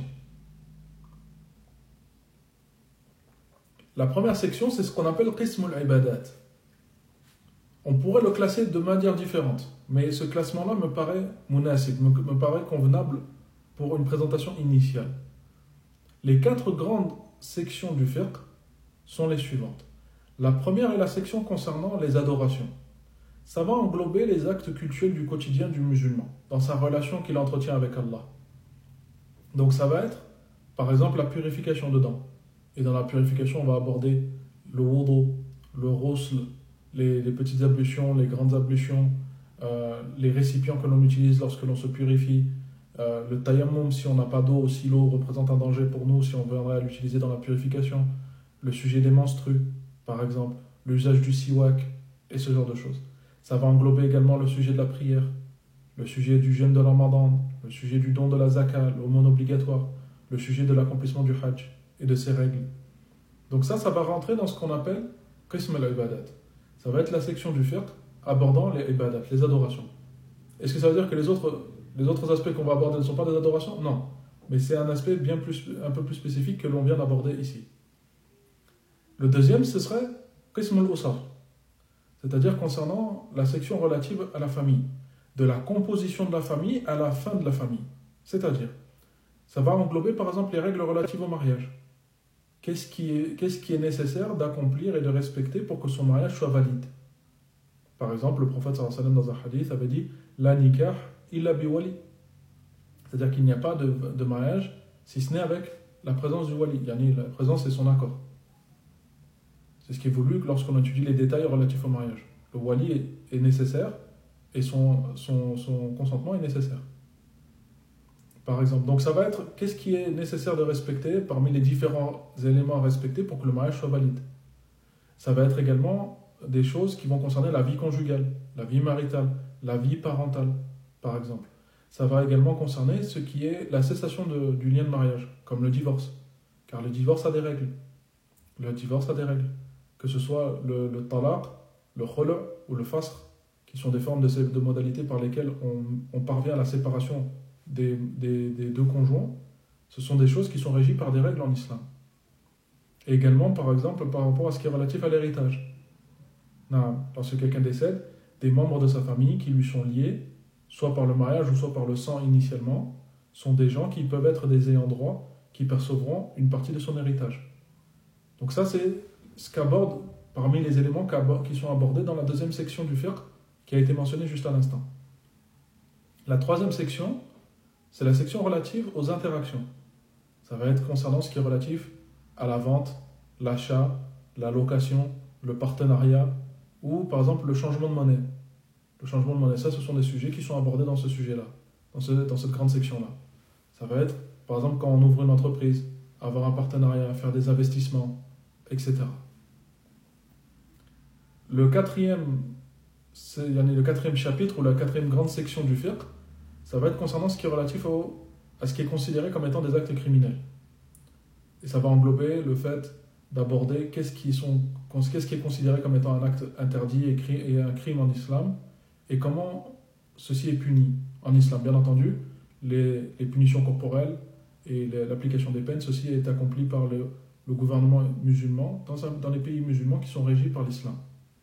La première section, c'est ce qu'on appelle Qism al-Ibadat. On pourrait le classer de manière différente, mais ce classement-là me paraît munasib, me paraît convenable pour une présentation initiale. Les 4 grandes sections du fiqh sont les suivantes. La première est la section concernant les adorations. Ça va englober les actes cultuels du quotidien du musulman, dans sa relation qu'il entretient avec Allah. Donc ça va être, par exemple, la purification dedans. Et dans la purification, on va aborder le wudu, le ghusl, les petites ablutions, les grandes ablutions, les récipients que l'on utilise lorsque l'on se purifie, le tayammum si on n'a pas d'eau, si l'eau représente un danger pour nous, si on viendrait à l'utiliser dans la purification, le sujet des menstrues, par exemple, l'usage du siwak et ce genre de choses. Ça va englober également le sujet de la prière, le sujet du jeûne de Ramadan, le sujet du don de la zakat, l'aumône obligatoire, le sujet de l'accomplissement du hajj et de ses règles. Donc ça va rentrer dans ce qu'on appelle qism al-ibadat. Ça va être la section du fiqh abordant les ibadat, les adorations. Est-ce que ça veut dire que les autres aspects qu'on va aborder ne sont pas des adorations? Non. Mais c'est un aspect un peu plus spécifique que l'on vient d'aborder ici. Le deuxième, ce serait qism al-usar, c'est-à-dire concernant la section relative à la famille, de la composition de la famille à la fin de la famille. C'est-à-dire, ça va englober par exemple les règles relatives au mariage. Qu'est-ce qui est nécessaire d'accomplir et de respecter pour que son mariage soit valide? Par exemple, le prophète sallallahu alayhi wa sallam dans un hadith avait dit la nikah illa biwali, c'est-à-dire qu'il n'y a pas de mariage si ce n'est avec la présence du wali, yani la présence et son accord. C'est ce qui est voulu lorsqu'on étudie les détails relatifs au mariage. Le wali est nécessaire et son consentement est nécessaire. Par exemple, donc ça va être qu'est-ce qui est nécessaire de respecter parmi les différents éléments à respecter pour que le mariage soit valide. Ça va être également des choses qui vont concerner la vie conjugale, la vie maritale, la vie parentale, par exemple. Ça va également concerner ce qui est la cessation du lien de mariage, comme le divorce. Car le divorce a des règles. Le divorce a des règles. Que ce soit le talaq, le khulu' ou le fasq, qui sont des formes de modalités par lesquelles on parvient à la séparation des deux conjoints, ce sont des choses qui sont régies par des règles en islam. Et également, par exemple, par rapport à ce qui est relatif à l'héritage. Lorsque quelqu'un décède, des membres de sa famille qui lui sont liés, soit par le mariage ou soit par le sang initialement, sont des gens qui peuvent être des ayants droit, qui percevront une partie de son héritage. Donc ça, c'est ce qu'aborde parmi les éléments qui sont abordés dans la deuxième section du fiqh qui a été mentionnée juste à l'instant. La troisième section, c'est la section relative aux interactions. Ça va être concernant ce qui est relatif à la vente, l'achat, la location, le partenariat ou par exemple le changement de monnaie. Le changement de monnaie, ça ce sont des sujets qui sont abordés dans ce sujet-là, dans cette grande section-là. Ça va être par exemple quand on ouvre une entreprise, avoir un partenariat, faire des investissements, etc. Le quatrième chapitre ou la quatrième grande section du fiqh, ça va être concernant ce qui est relatif à ce qui est considéré comme étant des actes criminels. Et ça va englober le fait d'aborder qu'est-ce qui est considéré comme étant un acte interdit et un crime en islam, et comment ceci est puni en islam. Bien entendu, les punitions corporelles et l'application des peines, ceci est accompli par le gouvernement musulman dans les pays musulmans qui sont régis par l'islam.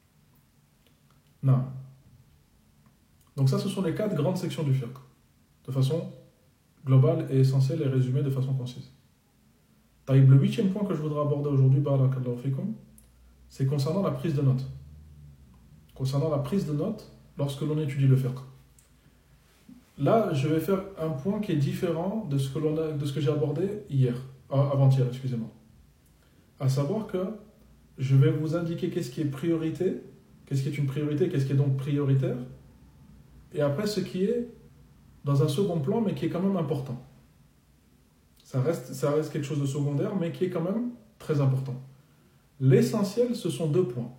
Non. Donc ça, ce sont les 4 grandes sections du fiqh, de façon globale et essentielle et résumée de façon concise. Le 8e point que je voudrais aborder aujourd'hui, barakallahu fikum, c'est concernant la prise de notes. Concernant la prise de notes lorsque l'on étudie le fiqh. Là, je vais faire un point qui est différent de ce que j'ai abordé avant-hier, excusez-moi. À savoir que je vais vous indiquer qu'est-ce qui est priorité, qu'est-ce qui est une priorité, qu'est-ce qui est donc prioritaire, et après ce qui est dans un second plan, mais qui est quand même important. Ça reste quelque chose de secondaire, mais qui est quand même très important. L'essentiel, ce sont 2 points.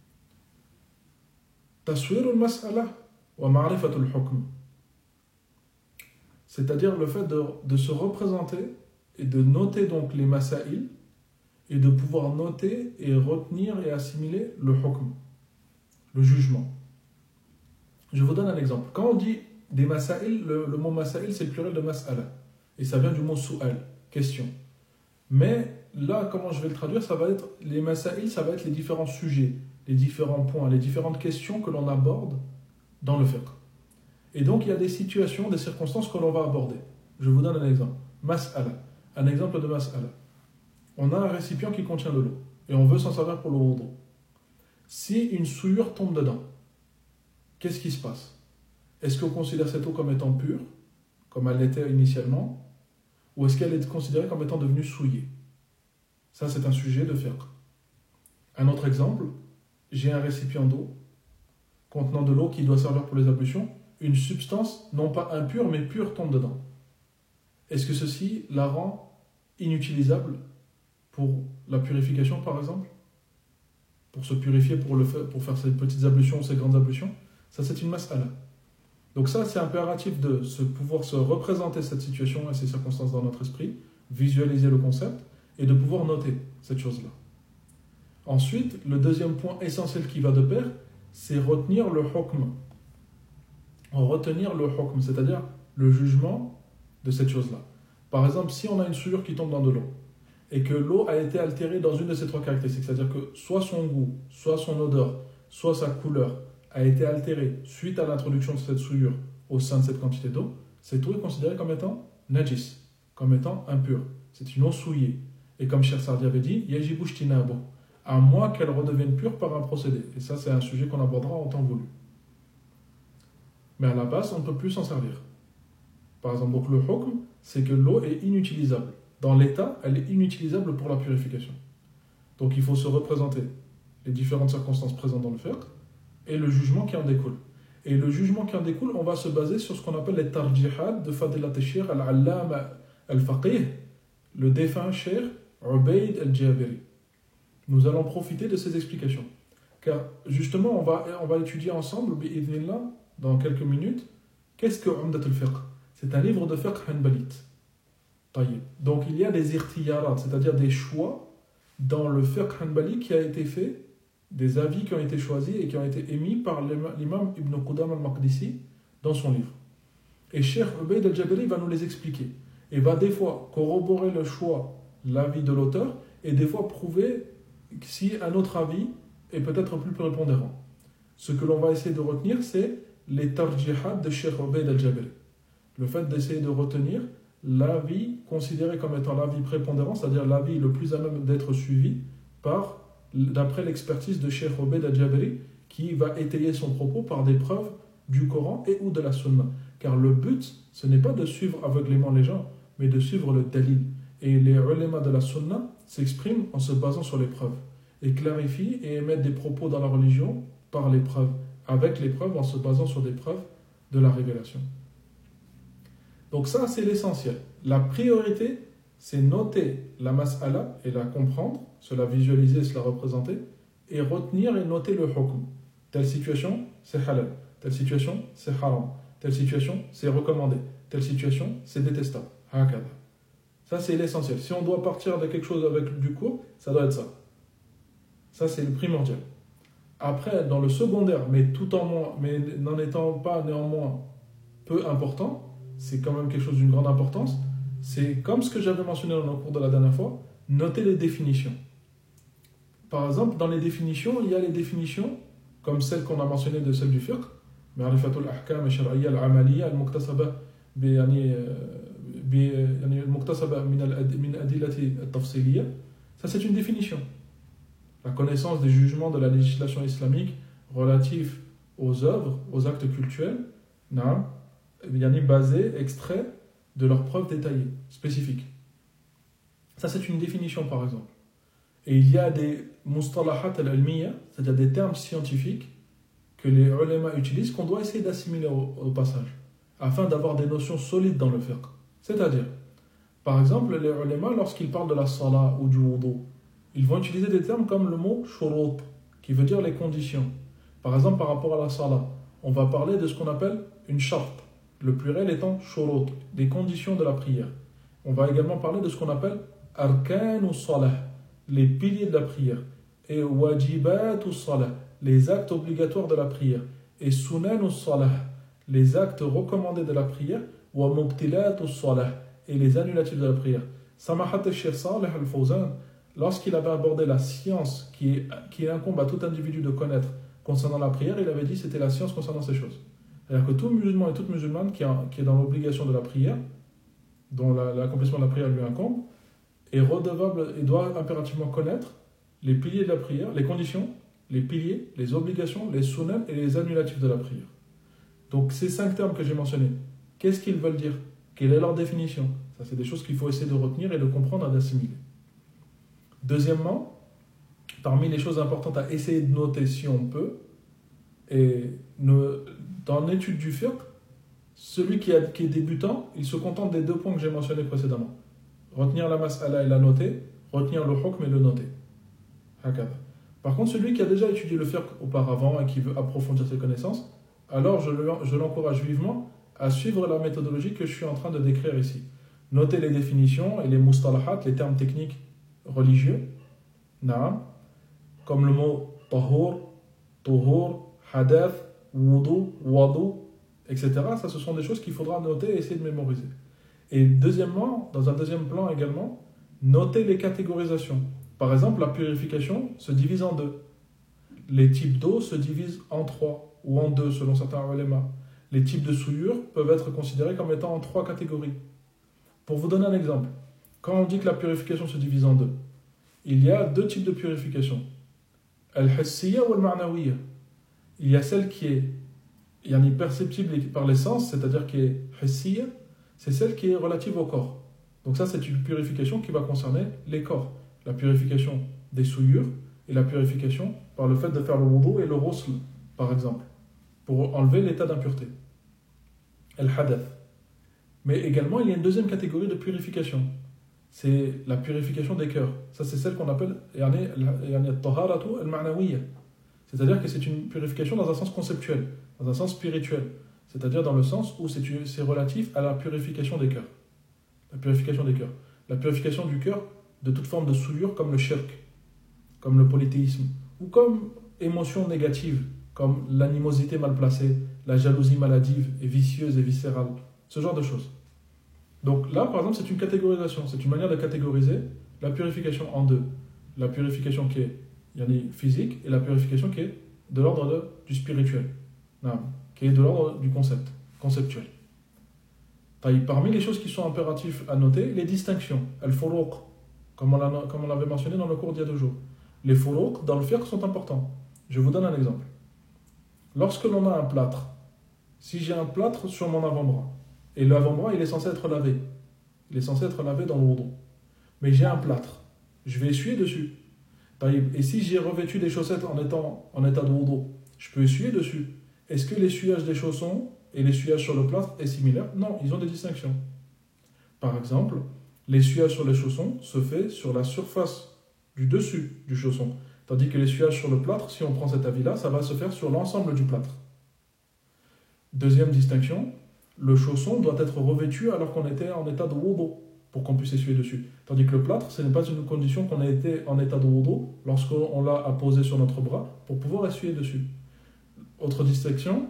Taswir al-mas'ala wa ma'rifat al-hukm. C'est-à-dire le fait de se représenter et de noter donc les masaïl et de pouvoir noter et retenir et assimiler le hukm, le jugement. Je vous donne un exemple. Quand on dit des masaïl, le mot masaïl, c'est le pluriel de mas'ala. Et ça vient du mot su'al, question. Mais là, comment je vais le traduire, ça va être les masaïl, ça va être les différents sujets, les différents points, les différentes questions que l'on aborde dans le fiqh. Et donc, il y a des situations, des circonstances que l'on va aborder. Je vous donne un exemple. Mas'ala. Un exemple de mas'ala. On a un récipient qui contient de l'eau et on veut s'en servir pour le wudu. Si une souillure tombe dedans, qu'est-ce qui se passe? Est-ce qu'on considère cette eau comme étant pure, comme elle l'était initialement, ou est-ce qu'elle est considérée comme étant devenue souillée? Ça, c'est un sujet de fiqh. Un autre exemple, j'ai un récipient d'eau contenant de l'eau qui doit servir pour les ablutions, une substance, non pas impure, mais pure, tombe dedans. Est-ce que ceci la rend inutilisable pour la purification, par exemple? Pour se purifier, pour faire ces petites ablutions, ces grandes ablutions? Ça, c'est une mas'ala. Donc ça, c'est impératif de pouvoir se représenter cette situation et ces circonstances dans notre esprit, visualiser le concept, et de pouvoir noter cette chose-là. Ensuite, le deuxième point essentiel qui va de pair, c'est retenir le hukm. Retenir le hukm, c'est-à-dire le jugement de cette chose-là. Par exemple, si on a une souillure qui tombe dans de l'eau, et que l'eau a été altérée dans une de ces trois caractéristiques, c'est-à-dire que soit son goût, soit son odeur, soit sa couleur a été altérée suite à l'introduction de cette souillure au sein de cette quantité d'eau, cette eau est considérée comme étant najis, comme étant impure. C'est une eau souillée. Et comme Cheikh Sardi avait dit, yajibu ijtinabu, à moins qu'elle redevienne pure par un procédé. Et ça, c'est un sujet qu'on abordera en temps voulu. Mais à la base, on ne peut plus s'en servir. Par exemple, donc le hukm, c'est que l'eau est inutilisable. Dans l'état, elle est inutilisable pour la purification. Donc il faut se représenter les différentes circonstances présentes dans le fiqh et le jugement qui en découle. Et le jugement qui en découle, on va se baser sur ce qu'on appelle les tarjihat de Fadilat al-Cheikh al-Allama al-Faqih, le défunt Cheikh Ubayd al-Jabiri. Nous allons profiter de ces explications. Car justement, on va étudier ensemble, bi'idhnillah, dans quelques minutes, qu'est-ce que Umdat al-Fiqh? C'est un livre de fiqh hanbalite. Donc il y a des irtiyarat, c'est-à-dire des choix dans le fiqh hanbali qui a été fait, des avis qui ont été choisis et qui ont été émis par l'imam Ibn Qudam al-Maqdisi dans son livre. Et Cheikh Ubayd al-Jabiri va nous les expliquer. Et va des fois corroborer le choix, l'avis de l'auteur, et des fois prouver si un autre avis est peut-être plus prépondérant. Ce que l'on va essayer de retenir, c'est les tarjihat de Cheikh Ubayd al-Jabiri. Le fait d'essayer de retenir l'avis considéré comme étant l'avis prépondérant, c'est-à-dire l'avis le plus à même d'être suivi d'après l'expertise de Cheikh Ubayd al-Jabiri, qui va étayer son propos par des preuves du Coran et ou de la Sunna. Car le but, ce n'est pas de suivre aveuglément les gens, mais de suivre le dalil. Et les ulémas de la Sunna s'expriment en se basant sur les preuves, et clarifient et émettent des propos dans la religion par les preuves, avec les preuves en se basant sur des preuves de la révélation. Donc ça, c'est l'essentiel. La priorité, c'est noter la mas'ala et la comprendre, se la visualiser, se la représenter, et retenir et noter le hukm. Telle situation, c'est halal. Telle situation, c'est haram. Telle situation, c'est recommandé. Telle situation, c'est détestable. Hakada. Ça, c'est l'essentiel. Si on doit partir de quelque chose avec du cours, ça doit être ça. Ça, c'est le primordial. Après, dans le secondaire, mais n'en étant pas néanmoins peu important, c'est quand même quelque chose d'une grande importance, c'est comme ce que j'avais mentionné dans le cours de la dernière fois, noter les définitions. Par exemple, dans les définitions, il y a les définitions, comme celle qu'on a mentionnées de celle du fiqh, Ma'rifatul ahkam al-shar'iyya al-amaliyya al-muktasaba al-muktasaba min adillati al-tafsiliyya. Ça, c'est une définition. La connaissance des jugements de la législation islamique relatifs aux œuvres, aux actes cultuels, basés, extraits de leurs preuves détaillées, spécifiques. Ça, c'est une définition, par exemple. Et il y a des mustalahat al-ilmiyya, c'est-à-dire des termes scientifiques que les ulémas utilisent, qu'on doit essayer d'assimiler au passage, afin d'avoir des notions solides dans le fiqh. C'est-à-dire, par exemple, les ulémas, lorsqu'ils parlent de la salat ou du wudu, ils vont utiliser des termes comme le mot shurut, qui veut dire les conditions. Par exemple, par rapport à la salat, on va parler de ce qu'on appelle une charte, le pluriel étant shurut, des conditions de la prière. On va également parler de ce qu'on appelle arkanu salah, les piliers de la prière, et wajibatu salah, les actes obligatoires de la prière, et sunanu salah, les actes recommandés de la prière, wa mubtilatu salah, et les annulatifs de la prière. Samahat al-Cheikh Salih al-Fawzan, lorsqu'il avait abordé la science qui incombe à tout individu de connaître concernant la prière, il avait dit que c'était la science concernant ces choses. C'est-à-dire que tout musulman et toute musulmane qui est dans l'obligation de la prière, dont l'accomplissement de la prière lui incombe, est redevable et doit impérativement connaître les piliers de la prière, les conditions, les piliers, les obligations, les sunnah et les annulatifs de la prière. Donc ces 5 termes que j'ai mentionnés, qu'est-ce qu'ils veulent dire? Quelle est leur définition? Ça, c'est des choses qu'il faut essayer de retenir et de comprendre et d'assimiler. Deuxièmement, parmi les choses importantes à essayer de noter si on peut, Et dans l'étude du fiqh, celui qui est débutant, il se contente des deux points que j'ai mentionnés précédemment. Retenir la mas'ala et la noter, retenir le hukm et le noter. Hakada. Par contre, celui qui a déjà étudié le fiqh auparavant et qui veut approfondir ses connaissances, alors je l'encourage vivement à suivre la méthodologie que je suis en train de décrire ici. Notez les définitions et les mustalahat, les termes techniques religieux, na'am, comme le mot tahur, tuhur, hadath, wudu, wadu, etc. Ça, ce sont des choses qu'il faudra noter et essayer de mémoriser. Et deuxièmement, dans un deuxième plan également, notez les catégorisations. Par exemple, la purification se divise en deux. Les types d'eau se divisent en trois ou en deux selon certains ulémas. Les types de souillures peuvent être considérés comme étant en trois catégories. Pour vous donner un exemple, quand on dit que la purification se divise en deux, il y a deux types de purification. Al-hissiya ou al-ma'nawiyya. Il y a celle qui est perceptible par les sens, c'est-à-dire qui est hissiya, c'est celle qui est relative au corps. Donc ça, c'est une purification qui va concerner les corps. La purification des souillures et la purification par le fait de faire le wudu et le ghusl, par exemple, pour enlever l'état d'impureté. Al-hadath. Mais également, il y a une deuxième catégorie de purification. C'est la purification des cœurs. Ça, c'est celle qu'on appelle al-taharatu al-ma'nawiyya. C'est-à-dire que c'est une purification dans un sens conceptuel, dans un sens spirituel. C'est-à-dire dans le sens où c'est relatif à la purification des cœurs. La purification des cœurs. La purification du cœur de toute forme de souillure comme le shirk, comme le polythéisme, ou comme émotion négative, comme l'animosité mal placée, la jalousie maladive et vicieuse et viscérale, ce genre de choses. Donc là, par exemple, c'est une catégorisation, c'est une manière de catégoriser la purification en deux. La purification qui est physique et la purification qui est de l'ordre du spirituel, qui est de l'ordre du conceptuel. Parmi les choses qui sont impératives à noter, les distinctions, al-furuq, comme on l'avait mentionné dans le cours d'il y a 2 jours. Les furuq dans le fiqh sont importants. Je vous donne un exemple. Lorsque l'on a un plâtre, si j'ai un plâtre sur mon avant-bras, et l'avant-bras il est censé être lavé, il est censé être lavé dans le wudu, mais j'ai un plâtre, je vais essuyer dessus. Et si j'ai revêtu des chaussettes en état de wudu, je peux essuyer dessus. Est-ce que l'essuyage des chaussons et l'essuyage sur le plâtre est similaire? Non, ils ont des distinctions. Par exemple, l'essuyage sur les chaussons se fait sur la surface du dessus du chausson, tandis que l'essuyage sur le plâtre, si on prend cet avis-là, ça va se faire sur l'ensemble du plâtre. Deuxième distinction, le chausson doit être revêtu alors qu'on était en état de wudu pour qu'on puisse essuyer dessus. Tandis que le plâtre, ce n'est pas une condition qu'on ait été en état de wudu lorsqu'on l'a apposé sur notre bras pour pouvoir essuyer dessus. Autre distinction,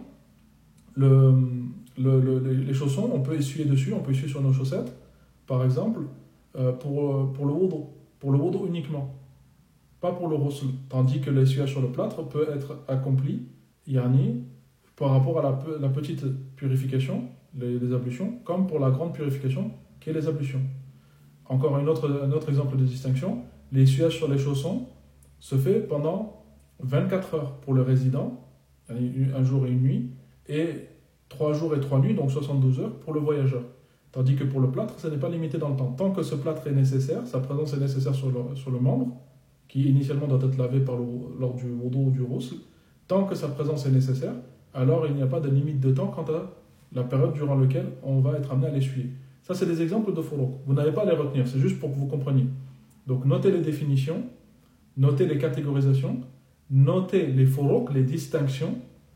les chaussons, on peut essuyer dessus, on peut essuyer sur nos chaussettes, par exemple, pour le wudu uniquement, pas pour le ghusl. Tandis que l'essuyage sur le plâtre peut être accompli, par rapport à la petite purification, les ablutions, comme pour la grande purification, qui est les ablutions. Encore un autre exemple de distinction, l'essuyage sur les chaussons se fait pendant 24 heures pour le résident, un jour et une nuit, et 3 jours et 3 nuits, donc 72 heures pour le voyageur. Tandis que pour le plâtre, ça n'est pas limité dans le temps. Tant que ce plâtre est nécessaire, sa présence est nécessaire sur le membre, qui initialement doit être lavé lors du wudu ou du ghusl, tant que sa présence est nécessaire, alors il n'y a pas de limite de temps quant à la période durant laquelle on va être amené à l'essuyer. Ça, c'est des exemples de furuq. Vous n'avez pas à les retenir, c'est juste pour que vous compreniez. Donc, notez les définitions, notez les catégorisations, notez les furuq, les distinctions,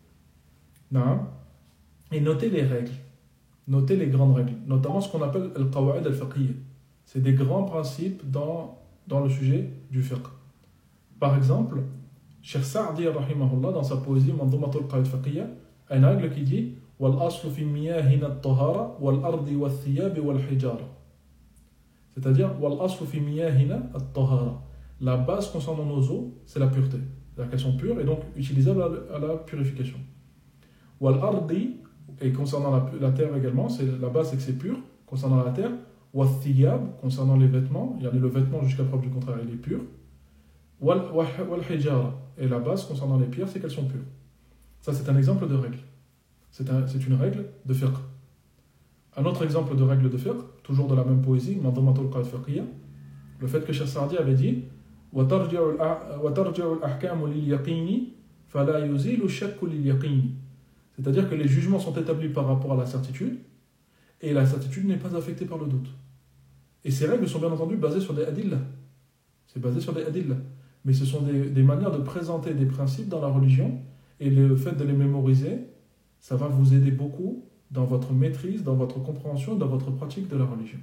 et notez les règles. Notez les grandes règles, notamment ce qu'on appelle al-qawa'id al-fiqhiyya. C'est des grands principes dans le sujet du fiqh. Par exemple, Cheikh Sa'di rahimahullah, dans sa poésie Manzumatul Qawaid al-Fiqhiyya, a une règle qui dit وَالْأَصْلُ فِي مِيَاهِنَا الطَّهَارَةِ وَالْأَرْضِ وَالثِّيَابِ وَالْحِجَارَةِ. C'est-à-dire وَالْأَصْلُ فِي مِيَاهِنَا الطَّهَارَةِ. La base concernant nos eaux, c'est la pureté. C'est-à-dire qu'elles sont pures et donc utilisables à la purification. وَالْأَرْضِ, et concernant la terre également, la base c'est que c'est pur, concernant la terre. وَالثِّيَابِ, concernant les vêtements, il y a le vêtement jusqu'à preuve du contraire, il est pur. وَالْحِجَارَةِ, et la base concernant les pierres, c'est qu'elles sont pures. Ça, c'est un exemple de règle. C'est une règle de fiqh. Un autre exemple de règle de fiqh, toujours de la même poésie, Manzumatul Qawaid al-Fiqhiyya, le fait que Cheikh Sa'di avait dit وَتَرْجِعُ الْأَحْكَامُ لِلْيَقِينِ فَلَا يُزِيلُ الشَّكُّ لِلْيَقِينِ. C'est-à-dire que les jugements sont établis par rapport à la certitude, et la certitude n'est pas affectée par le doute. Et ces règles sont bien entendu basées sur des adillah. C'est basé sur des adillah. Mais ce sont des manières de présenter des principes dans la religion, et le fait de les mémoriser, ça va vous aider beaucoup dans votre maîtrise, dans votre compréhension, dans votre pratique de la religion.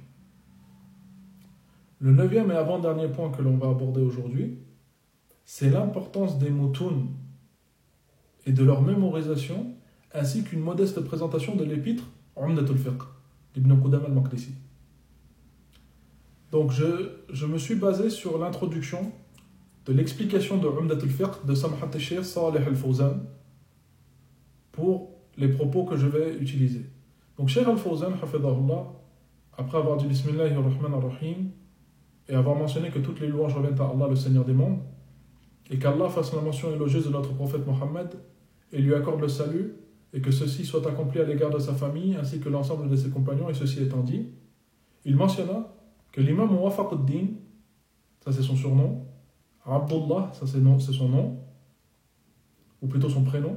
Le 9e et avant-dernier point que l'on va aborder aujourd'hui, c'est l'importance des moutoun et de leur mémorisation, ainsi qu'une modeste présentation de l'épître Umdatul Fiqh d'Ibn Qudama al-Maqdisi. Donc je me suis basé sur l'introduction de l'explication de Umdatul Fiqh de Samhat al-Shaykh Salih al-Fawzan pour les propos que je vais utiliser. Donc Shaykh al-Fawzan, hafidahullah, après avoir dit Bismillahir Rahmanir Rahim et avoir mentionné que toutes les louanges reviennent à Allah, le Seigneur des mondes, et qu'Allah fasse la mention élogieuse de notre prophète Mohammed et lui accorde le salut, et que ceci soit accompli à l'égard de sa famille ainsi que l'ensemble de ses compagnons, et ceci étant dit, il mentionna que l'imam Muwafaq ad-Din, ça c'est son surnom, Abdullah, ça c'est son nom, ou plutôt son prénom,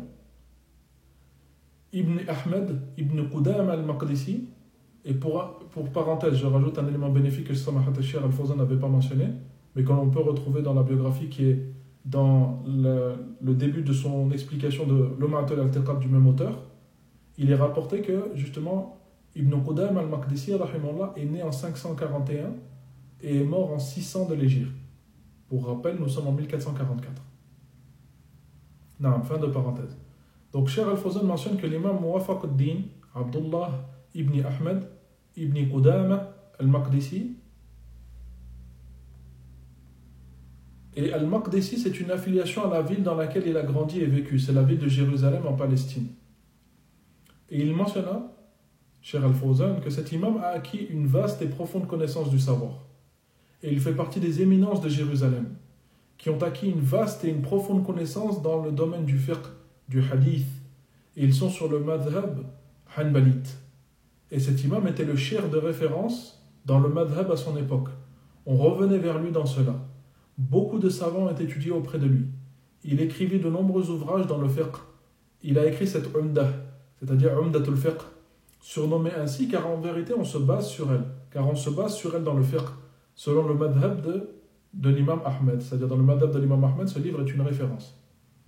Ibn Ahmed, Ibn Qudama al-Maqdisi, et pour parenthèse, je rajoute un élément bénéfique que Samahat al-Shaykh al-Fawzan n'avait pas mentionné, mais que l'on peut retrouver dans la biographie qui est dans le début de son explication de l'Um'at al-I'tiqad du même auteur. Il est rapporté que, justement, Ibn Qudama al-Maqdisi, rahimahullah, est né en 541 et est mort en 600 de l'Hégire. Pour rappel, nous sommes en 1444. Non, fin de parenthèse. Donc, Shaykh al-Fawzan mentionne que l'imam Muwafaq ad-Din, Abdullah ibn Ahmed, ibn Qudama al-Maqdisi, et al-Maqdisi, c'est une affiliation à la ville dans laquelle il a grandi et vécu. C'est la ville de Jérusalem en Palestine. Et il mentionna, Shaykh al-Fawzan, que cet imam a acquis une vaste et profonde connaissance du savoir. Et il fait partie des éminences de Jérusalem, qui ont acquis une vaste et une profonde connaissance dans le domaine du fiqh, du hadith. Et ils sont sur le madhab hanbalite. Et cet imam était le cheikh de référence dans le madhab à son époque. On revenait vers lui dans cela. Beaucoup de savants ont étudié auprès de lui. Il écrivit de nombreux ouvrages dans le fiqh. Il a écrit cette umdah, c'est-à-dire Umdatul Fiqh, surnommée ainsi car en vérité on se base sur elle. Car on se base sur elle dans le fiqh, selon le madhab de l'imam Ahmed. C'est-à-dire dans le madhab de l'imam Ahmed, ce livre est une référence.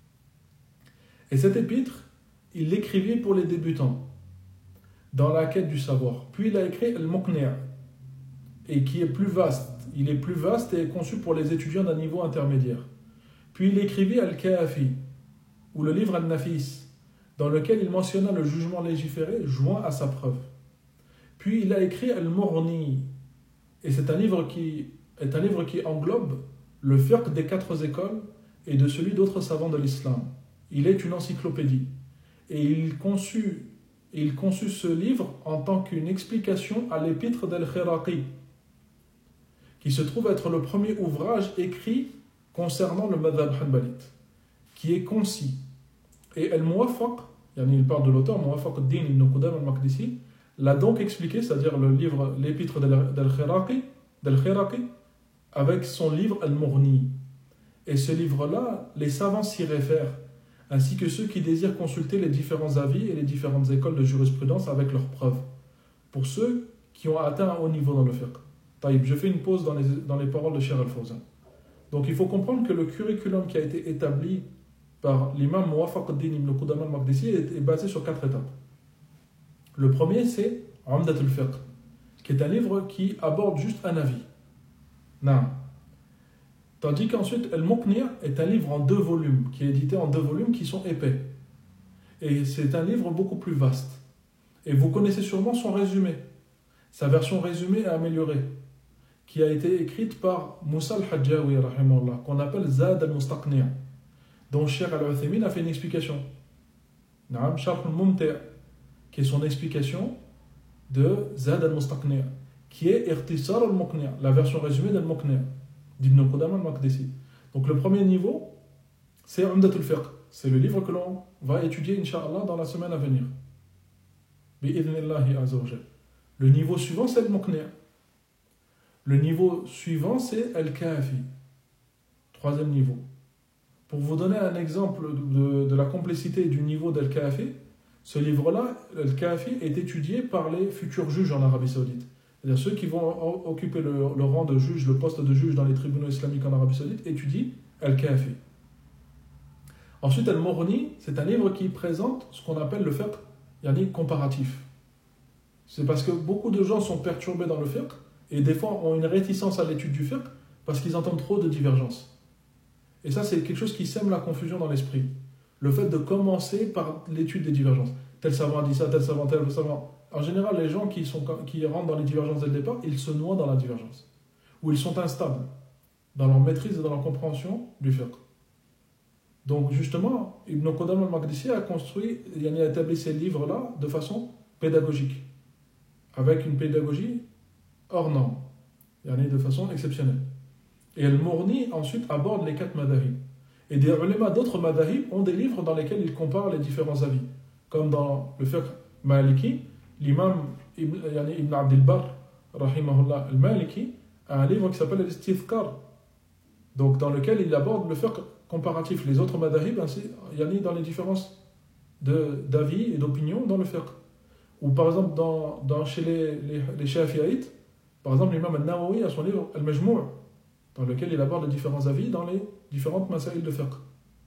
Et cet épître, il l'écrivait pour les débutants, dans la quête du savoir. Puis il a écrit Al-Muqni', et qui est plus vaste. Il est plus vaste et est conçu pour les étudiants d'un niveau intermédiaire. Puis il écrivit Al-Kafi, ou le livre Al-Nafis, dans lequel il mentionna le jugement légiféré joint à sa preuve. Puis il a écrit Al-Mughni, et c'est un livre qui englobe le fiqh des 4 écoles et de celui d'autres savants de l'islam. Il est une encyclopédie. Et il conçut ce livre en tant qu'une explication à l'épître d'Al-Khiraqi, qui se trouve être le premier ouvrage écrit concernant le madhab hanbalite, qui est concis. Et Al-Muwafaq, il parle de l'auteur, Muwafaq ad-Din ibn Qudama al-Maqdisi, l'a donc expliqué, c'est-à-dire l'épître d'Al-Khiraqi, avec son livre Al-Mughni. Et ce livre-là, les savants s'y réfèrent, ainsi que ceux qui désirent consulter les différents avis et les différentes écoles de jurisprudence avec leurs preuves, pour ceux qui ont atteint un haut niveau dans le fiqh. Taïb, je fais une pause dans les paroles de Shaykh al-Fawzan. Donc il faut comprendre que le curriculum qui a été établi par l'imam Muwafaq ad-Din ibn Qudama al-Maqdisi est basé sur 4 étapes. Le premier, c'est Umdatul Fiqh, qui est un livre qui aborde juste un avis. Non. Tandis qu'ensuite, Al-Muqni' est un livre en 2 volumes, qui est édité en 2 volumes qui sont épais. Et c'est un livre beaucoup plus vaste. Et vous connaissez sûrement son résumé. Sa version résumée et améliorée, qui a été écrite par Moussa al-Hajjawi, qu'on appelle Zad al-Mustaqni', dont Cheikh al-Uthaymin a fait une explication. Naam, Sharh al-Mumti', qui est son explication de Zad al-Mustaqni', qui est Irtisar al-Muqni', la version résumée d'Al-Muqni' d'Ibn Qudama al-Maqdisi. Donc le premier niveau, c'est Umdatul Fiqh. C'est le livre que l'on va étudier, Inch'Allah, dans la semaine à venir. Bi'idhnillahi azza wa jalla. Le niveau suivant, c'est Al-Muqni'. Le niveau suivant, c'est Al-Kafi. 3e niveau. Pour vous donner un exemple de la complexité et du niveau d'Al-Kafi, ce livre-là, Al-Kafi, est étudié par les futurs juges en Arabie Saoudite. C'est-à-dire ceux qui vont occuper le rang de juge, le poste de juge dans les tribunaux islamiques en Arabie Saoudite, étudient Al-Kafi. Ensuite, Al-Mourni, c'est un livre qui présente ce qu'on appelle le fiqh, yani comparatif. C'est parce que beaucoup de gens sont perturbés dans le fiqh et des fois ont une réticence à l'étude du fiqh parce qu'ils entendent trop de divergences. Et ça, c'est quelque chose qui sème la confusion dans l'esprit. Le fait de commencer par l'étude des divergences. Tel savant a dit ça, tel savant. En général, les gens qui rentrent dans les divergences dès le départ, ils se noient dans la divergence. Ou ils sont instables dans leur maîtrise et dans leur compréhension du fiqh. Donc justement, Ibn Qudama al-Maqdisi a établi ces livres-là de façon pédagogique, avec une pédagogie hors norme, de façon exceptionnelle. Et Al-Mourni ensuite aborde les 4 madahib. Et des ulémas d'autres madahib ont des livres dans lesquels ils comparent les différents avis. Comme dans le fiqh maliki, l'imam Ibn Abd al-Barr, rahimahullah al-Maliki, a un livre qui s'appelle Al-Istithkar, donc dans lequel il aborde le fiqh comparatif, les autres madahib, ainsi, dans les différences d'avis et d'opinion dans le fiqh. Ou par exemple, chez les shafi'ites, par exemple, l'imam al-Nawawi a son livre Al-Majmou', dans lequel il aborde les différents avis dans les différentes masaïl de fiqh.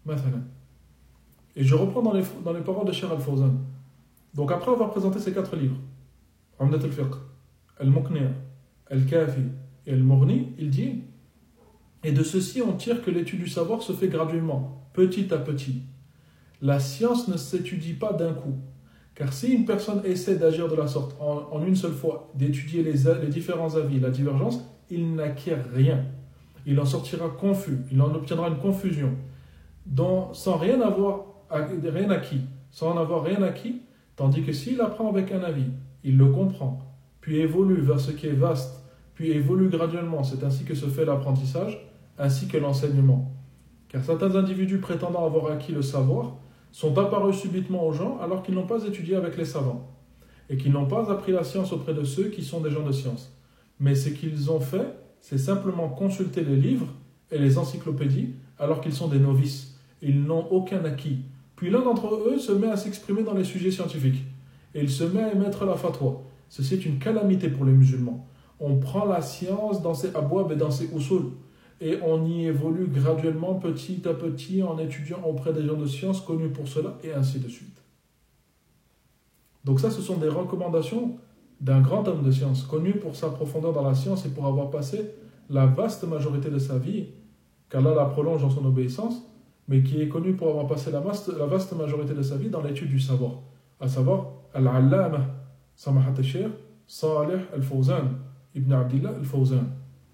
Et je reprends dans les paroles de Cheikh Al-Fawzan. Donc après avoir présenté ces 4 livres, Umdat al-Fiqh, Al-Muqni', Al-Kafi et Al-Mourni, il dit: et de ceci on tire que l'étude du savoir se fait graduellement, petit à petit. La science ne s'étudie pas d'un coup. Car si une personne essaie d'agir de la sorte, en une seule fois, d'étudier les différents avis, la divergence, il n'acquiert rien. Il en sortira confus, il en obtiendra une confusion, sans rien acquis, sans en avoir rien acquis, tandis que s'il apprend avec un avis, il le comprend, puis évolue vers ce qui est vaste, puis évolue graduellement, c'est ainsi que se fait l'apprentissage, ainsi que l'enseignement. Car certains individus prétendant avoir acquis le savoir sont apparus subitement aux gens alors qu'ils n'ont pas étudié avec les savants, et qu'ils n'ont pas appris la science auprès de ceux qui sont des gens de science. Mais ce qu'ils ont fait, c'est simplement consulter les livres et les encyclopédies alors qu'ils sont des novices. Ils n'ont aucun acquis. Puis l'un d'entre eux se met à s'exprimer dans les sujets scientifiques. Et il se met à émettre la fatwa. Ceci est une calamité pour les musulmans. On prend la science dans ses abwab et dans ses usul. Et on y évolue graduellement, petit à petit, en étudiant auprès des gens de science connus pour cela, et ainsi de suite. Donc ça, ce sont des recommandations d'un grand homme de science, connu pour sa profondeur dans la science et pour avoir passé la vaste majorité de sa vie, qu'Allah la prolonge dans son obéissance, mais qui est connu pour avoir passé la vaste majorité de sa vie dans l'étude du savoir, à savoir Al-Allama, Samahat al-Sheikh, Salih al-Fawzan, Ibn Abdillah al-Fawzan.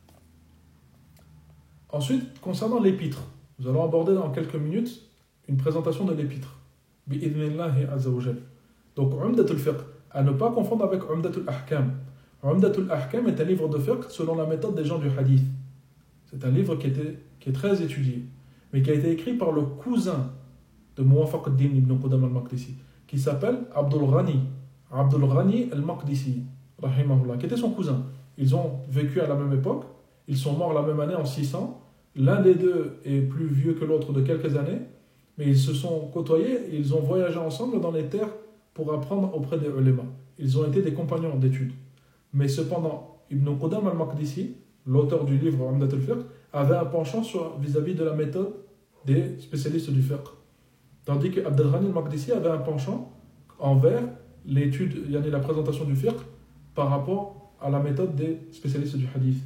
Ensuite, concernant l'épître, nous allons aborder dans quelques minutes une présentation de l'épître, bi'idhnillahi azza wa jal. Donc, Umdatul Fiqh, à ne pas confondre avec Umdatul Ahkam. Umdatul Ahkam est un livre de fiqh selon la méthode des gens du hadith. C'est un livre qui est très étudié, mais qui a été écrit par le cousin de Muwafaq ad-Din ibn Qudama al-Maqdisi, qui s'appelle Abdul Ghani al-Maqdisi, rahimahullah, qui était son cousin. Ils ont vécu à la même époque, ils sont morts la même année en 600. L'un des deux est plus vieux que l'autre de quelques années, mais ils se sont côtoyés et ils ont voyagé ensemble dans les terres pour apprendre auprès des ulémas. Ils ont été des compagnons d'études. Mais cependant, Ibn Qudama al-Maqdisi, l'auteur du livre Umdat al-Fiqh, avait un penchant vis-à-vis de la méthode des spécialistes du fiqh. Tandis que Abdul Ghani al-Maqdisi avait un penchant envers l'étude, la présentation du fiqh par rapport à la méthode des spécialistes du hadith.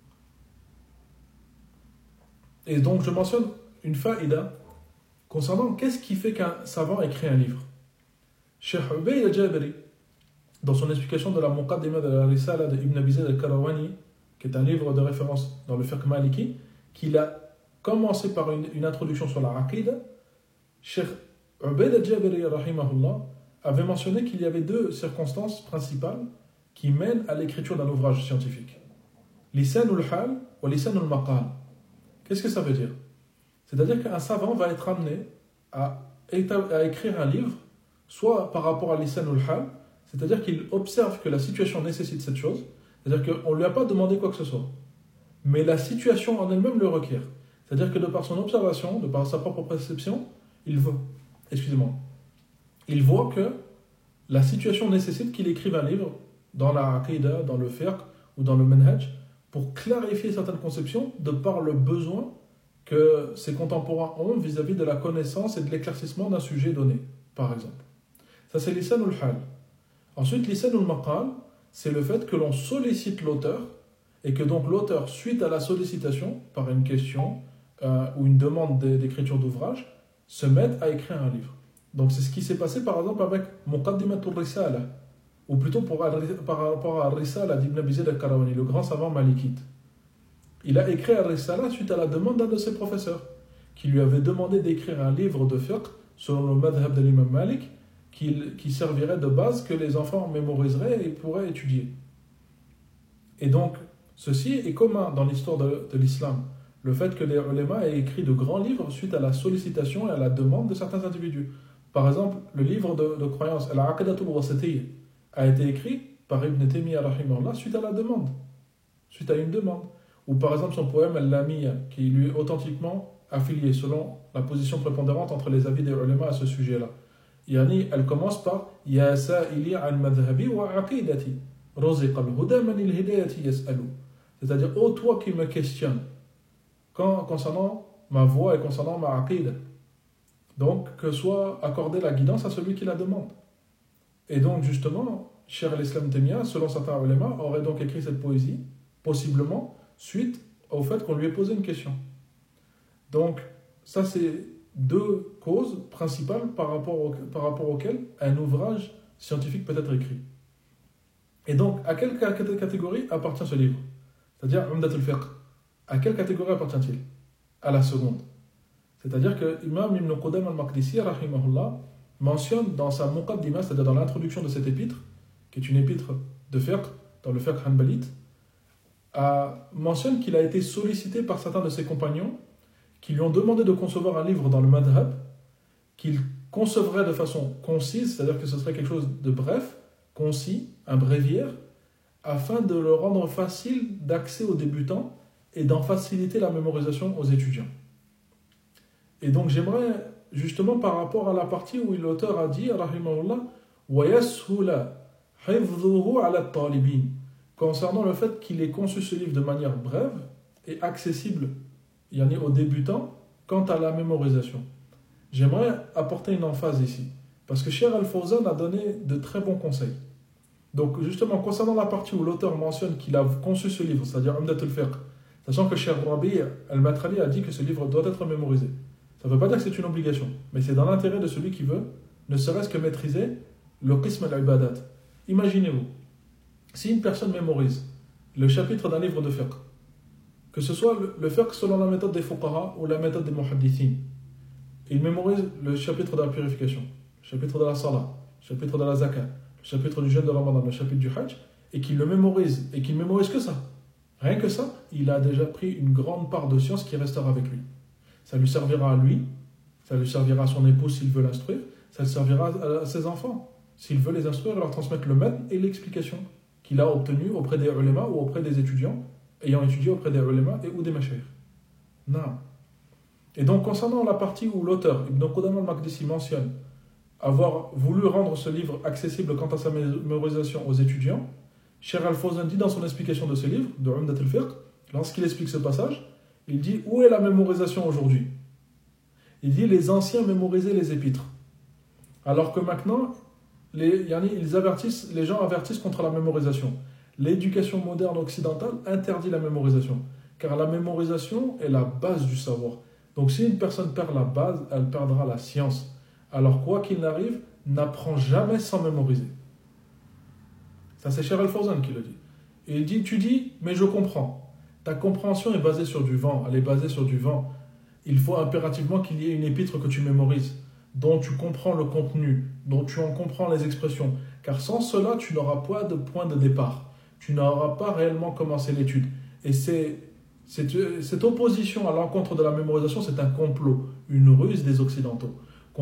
Et donc je mentionne une faïda concernant qu'est-ce qui fait qu'un savant écrit un livre. Cheikh Ubayd al-Jabiri, dans son explication de la Muqaddima de la Risala de Ibn Abi Zayd al-Karawani, qui est un livre de référence dans le fiqh maliki, qu'il a commencé par une introduction sur la aqida, Cheikh Ubayd al-Jabiri, rahimahullah, avait mentionné qu'il y avait 2 circonstances principales qui mènent à l'écriture d'un ouvrage scientifique. Lisanul hal ou lisanul maqal. Qu'est-ce que ça veut dire? C'est-à-dire qu'un savant va être amené à écrire un livre, soit par rapport à lisanul hal, c'est-à-dire qu'il observe que la situation nécessite cette chose, c'est-à-dire qu'on ne lui a pas demandé quoi que ce soit, mais la situation en elle-même le requiert. C'est-à-dire que de par son observation, de par sa propre perception, il voit, il voit que la situation nécessite qu'il écrive un livre dans la aqidah, dans le fiqh ou dans le manhaj pour clarifier certaines conceptions de par le besoin que ses contemporains ont vis-à-vis de la connaissance et de l'éclaircissement d'un sujet donné, par exemple. Ça, c'est lisanul hal. Ensuite, lisanul maqal, c'est le fait que l'on sollicite l'auteur et que donc l'auteur, suite à la sollicitation, par une question ou une demande d'écriture d'ouvrage, se mette à écrire un livre. Donc c'est ce qui s'est passé par exemple avec Muqaddimatul Risala, ou plutôt par rapport à Risala d'Ibn Abi Zayd al-Qarawani, le grand savant malikite. Il a écrit Risala suite à la demande d'un de ses professeurs, qui lui avait demandé d'écrire un livre de fiqh selon le madhab de l'imam Malik, qui servirait de base, que les enfants mémoriseraient et pourraient étudier. Et donc, ceci est commun dans l'histoire de l'islam. Le fait que les ulémas aient écrit de grands livres suite à la sollicitation et à la demande de certains individus. Par exemple, le livre de croyance, Al-Aqdatul Wasatiyya, a été écrit par Ibn Taymiyyah rahimahullah suite à la demande, suite à une demande. Ou par exemple son poème Al-Lamiyya, qui lui est authentiquement affilié selon la position prépondérante entre les avis des ulémas à ce sujet-là. Yani, elle commence par Ya sa'ili an madhhabi wa aqidati, raziqa al-huda man il-hidayati yas'alu. C'est-à-dire, ô toi qui me questionnes concernant ma voix et concernant ma aqida. Donc, que soit accordée la guidance à celui qui la demande. Et donc, justement, Cheikh al-Islam Taymiyyah, selon certains ulémas, aurait donc écrit cette poésie, possiblement, suite au fait qu'on lui ait posé une question. Donc, ça, c'est deux causes principales par rapport auxquelles un ouvrage scientifique peut être écrit. Et donc, à quelle catégorie appartient ce livre? C'est-à-dire, Umdatul Fiqh. À quelle catégorie appartient-il? À la seconde. C'est-à-dire que Imam Ibn Qudam al-Maqdisi, rahimahullah, mentionne dans sa Muqaddimah, c'est-à-dire dans l'introduction de cette épître, qui est une épître de fiqh, dans le fiqh hanbalite, mentionne qu'il a été sollicité par certains de ses compagnons qui lui ont demandé de concevoir un livre dans le madhab, qu'il concevrait de façon concise, c'est-à-dire que ce serait quelque chose de bref, concis, un bréviaire, afin de le rendre facile d'accès aux débutants et d'en faciliter la mémorisation aux étudiants. Et donc j'aimerais, justement par rapport à la partie où l'auteur a dit, rahimahullah, وَيَسْهُلَ حِفْظُهُ عَلَى الطَّالِبِينَ, concernant le fait qu'il ait conçu ce livre de manière brève et accessible aux débutants quant à la mémorisation. J'aimerais apporter une emphase ici, parce que Cheikh Al-Fawzan a donné de très bons conseils. Donc justement, concernant la partie où l'auteur mentionne qu'il a conçu ce livre, c'est-à-dire Umdatul Fiqh, sachant que Cheikh Rabi' Al-Matrali a dit que ce livre doit être mémorisé. Ça ne veut pas dire que c'est une obligation, mais c'est dans l'intérêt de celui qui veut, ne serait-ce que maîtriser le qism al-ibadat. Imaginez-vous, si une personne mémorise le chapitre d'un livre de fiqh, que ce soit le fiqh selon la méthode des fuqaha ou la méthode des muhaddithin, il mémorise le chapitre de la purification, le chapitre de la salat, le chapitre de la zakat, le chapitre du jeûne de Ramadan, le chapitre du hajj, et qu'il le mémorise, et qu'il mémorise que ça. Rien que ça, il a déjà pris une grande part de science qui restera avec lui. Ça lui servira à lui, ça lui servira à son épouse s'il veut l'instruire, ça lui servira à ses enfants, s'il veut les instruire et leur transmettre le maître et l'explication qu'il a obtenue auprès des ulémas ou auprès des étudiants, ayant étudié auprès des ulémas et ou des mashayikh. Non. Et donc, concernant la partie où l'auteur, Ibn Qudam al-Maqdisi, mentionne avoir voulu rendre ce livre accessible quant à sa mémorisation aux étudiants, Cheikh Al-Fawzan dit dans son explication de ce livre, de Umdat al-Fiqh, lorsqu'il explique ce passage, il dit où est la mémorisation aujourd'hui? Il dit les anciens mémorisaient les épîtres, alors que maintenant les gens avertissent contre la mémorisation. L'éducation moderne occidentale interdit la mémorisation, car la mémorisation est la base du savoir. Donc si une personne perd la base, elle perdra la science. Alors quoi qu'il arrive, n'apprends jamais sans mémoriser. Ça c'est Cheikh Al-Fawzan qui le dit. Et il dit, tu dis, mais je comprends. Ta compréhension est basée sur du vent, elle est basée sur du vent. Il faut impérativement qu'il y ait une épître que tu mémorises, dont tu comprends le contenu, dont tu en comprends les expressions. Car sans cela, tu n'auras pas de point de départ. Tu n'auras pas réellement commencé l'étude. Et cette opposition à l'encontre de la mémorisation, c'est un complot, une ruse des Occidentaux,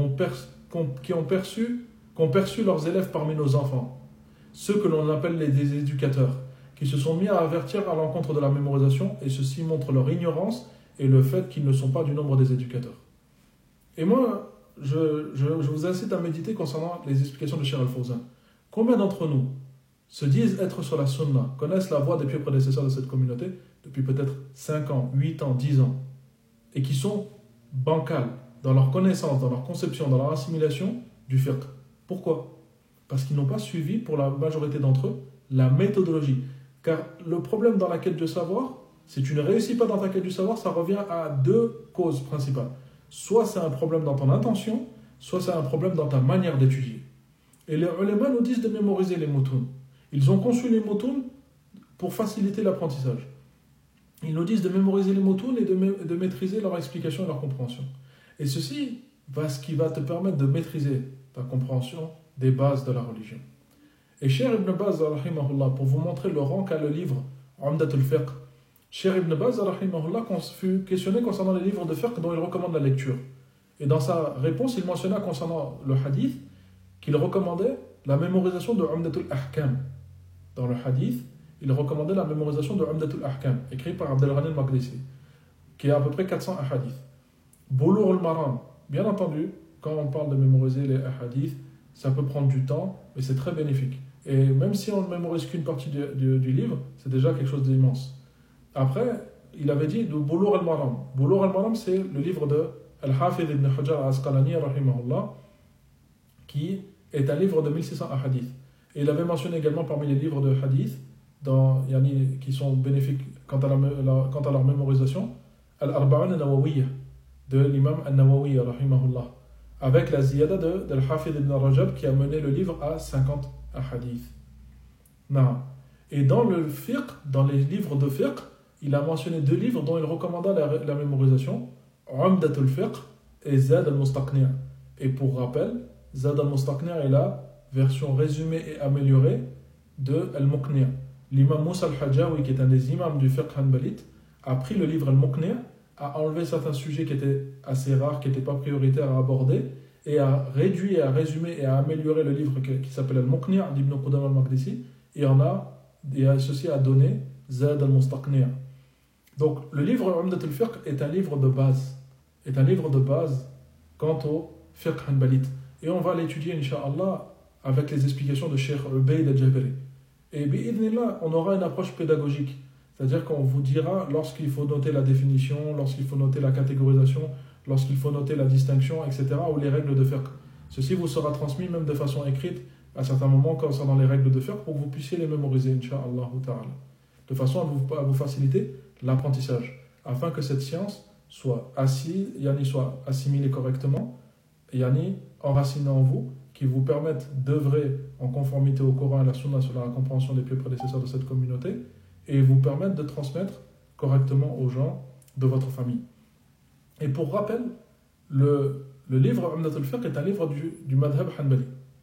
qui ont perçu leurs élèves parmi nos enfants, ceux que l'on appelle des éducateurs, qui se sont mis à avertir à l'encontre de la mémorisation, et ceci montre leur ignorance et le fait qu'ils ne sont pas du nombre des éducateurs. Et moi, je vous incite à méditer concernant les explications de Cheikh Al-Fawzan. Combien d'entre nous se disent être sur la sunna, connaissent la voie des pieux prédécesseurs de cette communauté depuis peut-être 5 ans, 8 ans, 10 ans, et qui sont bancals dans leur connaissance, dans leur conception, dans leur assimilation du fiqh. Pourquoi ? Parce qu'ils n'ont pas suivi, pour la majorité d'entre eux, la méthodologie. Car le problème dans la quête du savoir, si tu ne réussis pas dans ta quête du savoir, ça revient à 2 causes principales. Soit c'est un problème dans ton intention, soit c'est un problème dans ta manière d'étudier. Et les ulama nous disent de mémoriser les moutoun. Ils ont conçu les moutoun pour faciliter l'apprentissage. Ils nous disent de mémoriser les moutoun et de maîtriser leur explication et leur compréhension. Et ceci ce qui va te permettre de maîtriser ta compréhension des bases de la religion. Et Cheikh Ibn Baz, rahimahullah, pour vous montrer le rang qu'a le livre Umdatul Fiqh, Cheikh Ibn Baz, rahimahullah, fut questionné concernant les livres de fiqh dont il recommande la lecture. Et dans sa réponse, il mentionna concernant le hadith qu'il recommandait la mémorisation de Umdatul Ahkam. Dans le hadith, il recommandait la mémorisation de Umdatul Ahkam, écrit par Abdel Ghani al-Maqdisi, qui a à peu près 400 hadiths. Boulour al-Maram, bien entendu, quand on parle de mémoriser les hadiths, ça peut prendre du temps, mais c'est très bénéfique. Et même si on ne mémorise qu'une partie du livre, c'est déjà quelque chose d'immense. Après, il avait dit de Boulour al-Maram. Boulour al-Maram, c'est le livre de Al-Hafidh ibn Hajar al-Asqalani, rahimahullah, qui est un livre de 1600 hadiths. Et il avait mentionné également parmi les livres de hadith qui sont bénéfiques quant à leur mémorisation, Al-Arba'un al-Nawawiyya de l'imam al-Nawawi, rahimahullah, avec la ziyada de Al-Hafidh ibn Rajab qui a mené le livre à 50 hadiths. Et dans le fiqh, dans les livres de fiqh, il a mentionné 2 livres dont il recommanda la mémorisation, Umdatul Fiqh et Zad al-Mustaqni'. Et pour rappel, Zad al-Mustaqni' est la version résumée et améliorée de Al-Muqni'. L'imam Moussa al-Hajjawi, qui est un des imams du fiqh hanbalite, a pris le livre Al-Muqni', a enlevé certains sujets qui étaient assez rares, qui n'étaient pas prioritaires à aborder, et a réduit, a résumé et a amélioré le livre qui s'appelle Al-Muqni' d'Ibn Qudam al-Maqdisi, et ceci a donné Zad al-Mustaqni'. Donc le livre Umdatul Fiqh est un livre de base quant au fiqh hanbalite. Et on va l'étudier, Inch'Allah, avec les explications de Cheikh Ubayd al-Jabiri. Et bi'idhnillah, on aura une approche pédagogique. C'est-à-dire qu'on vous dira lorsqu'il faut noter la définition, lorsqu'il faut noter la catégorisation, lorsqu'il faut noter la distinction, etc., ou les règles de fiqh. Ceci vous sera transmis même de façon écrite à certains moments concernant les règles de fiqh pour que vous puissiez les mémoriser, Inch'Allah ta'ala. De façon à vous faciliter l'apprentissage, afin que cette science soit assimilée correctement, enracinée en vous, qui vous permette d'œuvrer en conformité au Coran et à la Sunna sur la compréhension des pieux prédécesseurs de cette communauté, et vous permettre de transmettre correctement aux gens de votre famille. Et pour rappel, le livre Umdatul Fiqh est un livre du madhab hanbali.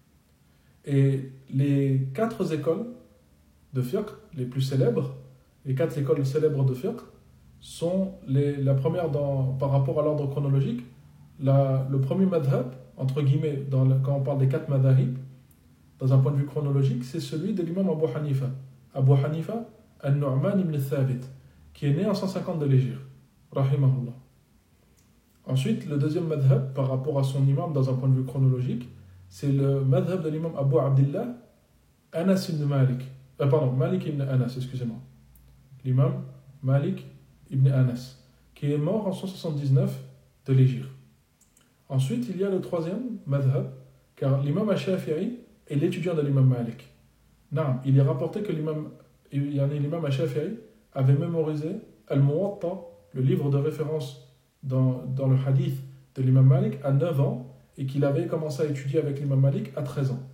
Et les 4 écoles de fiqh les plus célèbres, les 4 écoles célèbres de fiqh, sont la première par rapport à l'ordre chronologique. Le premier madhab, entre guillemets, quand on parle des 4 madhahib, dans un point de vue chronologique, c'est celui de l'imam Abu Hanifa. Abu Hanifa al-Nu'man ibn Thabit, qui est né en 150 de l'Hégire, rahimahullah. Ensuite, le deuxième madhab, par rapport à son imam dans un point de vue chronologique, c'est le madhab de l'imam Abu Abdillah Anas ibn Malik. Malik ibn Anas, excusez-moi. L'imam Malik ibn Anas, qui est mort en 179 de l'Hégire. Ensuite, il y a le troisième madhab, car l'imam al-Shafi'i est l'étudiant de l'imam Malik. Il est rapporté que l'imam al-Shafi'i avait mémorisé Al-Muwatta, le livre de référence dans le hadith de l'imam Malik, à 9 ans, et qu'il avait commencé à étudier avec l'imam Malik à 13 ans.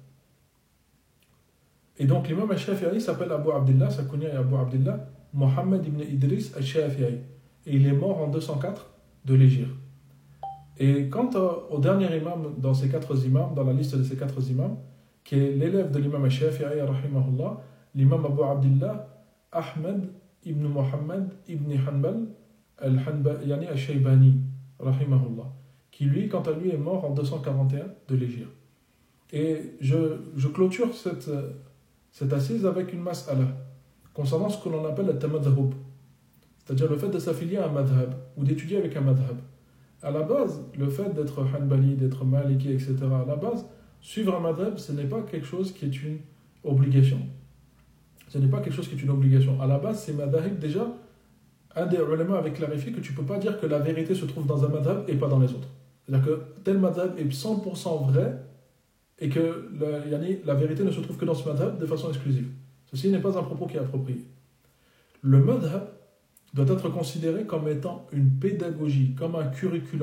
Et donc l'imam al-Shafi'i s'appelle Abu Abdillah, sa kunya est Abu Abdillah, Mohammed ibn Idris al-Shafi'i. Et il est mort en 204 de l'Hégire. Et quant au dernier imam dans ces 4 imams, dans la liste de ces 4 imams, qui est l'élève de l'imam al-Shafi'i, rahimahullah, l'imam Abu Abdillah Ahmed ibn Muhammad ibn Hanbal al-Shaybani, rahimahullah, qui lui, quant à lui, est mort en 241 de l'Hégire. Et je clôture cette assise avec une mas'ala concernant ce que l'on appelle le tamadhub, c'est-à-dire le fait de s'affilier à un madhab ou d'étudier avec un madhab. À la base, le fait d'être hanbali, d'être maliki, etc., à la base, suivre un madhab, ce n'est pas quelque chose qui est une obligation. Ce n'est pas quelque chose qui est une obligation. À la base, ces madhab, déjà, un des ulama avait clarifié que tu ne peux pas dire que la vérité se trouve dans un madhab et pas dans les autres. C'est-à-dire que tel madhab est 100% vrai et que la vérité ne se trouve que dans ce madhab de façon exclusive. Ceci n'est pas un propos qui est approprié. Le madhab doit être considéré comme étant une pédagogie, comme un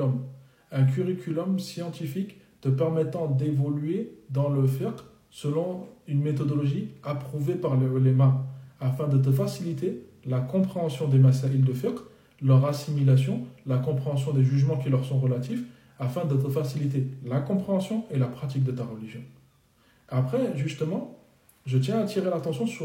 curriculum scientifique te permettant d'évoluer dans le fiqh selon une méthodologie approuvée par les ulama afin de te faciliter la compréhension des masaïl de fiqh, leur assimilation, la compréhension des jugements qui leur sont relatifs, afin de te faciliter la compréhension et la pratique de ta religion. Après, justement, je tiens à attirer l'attention sur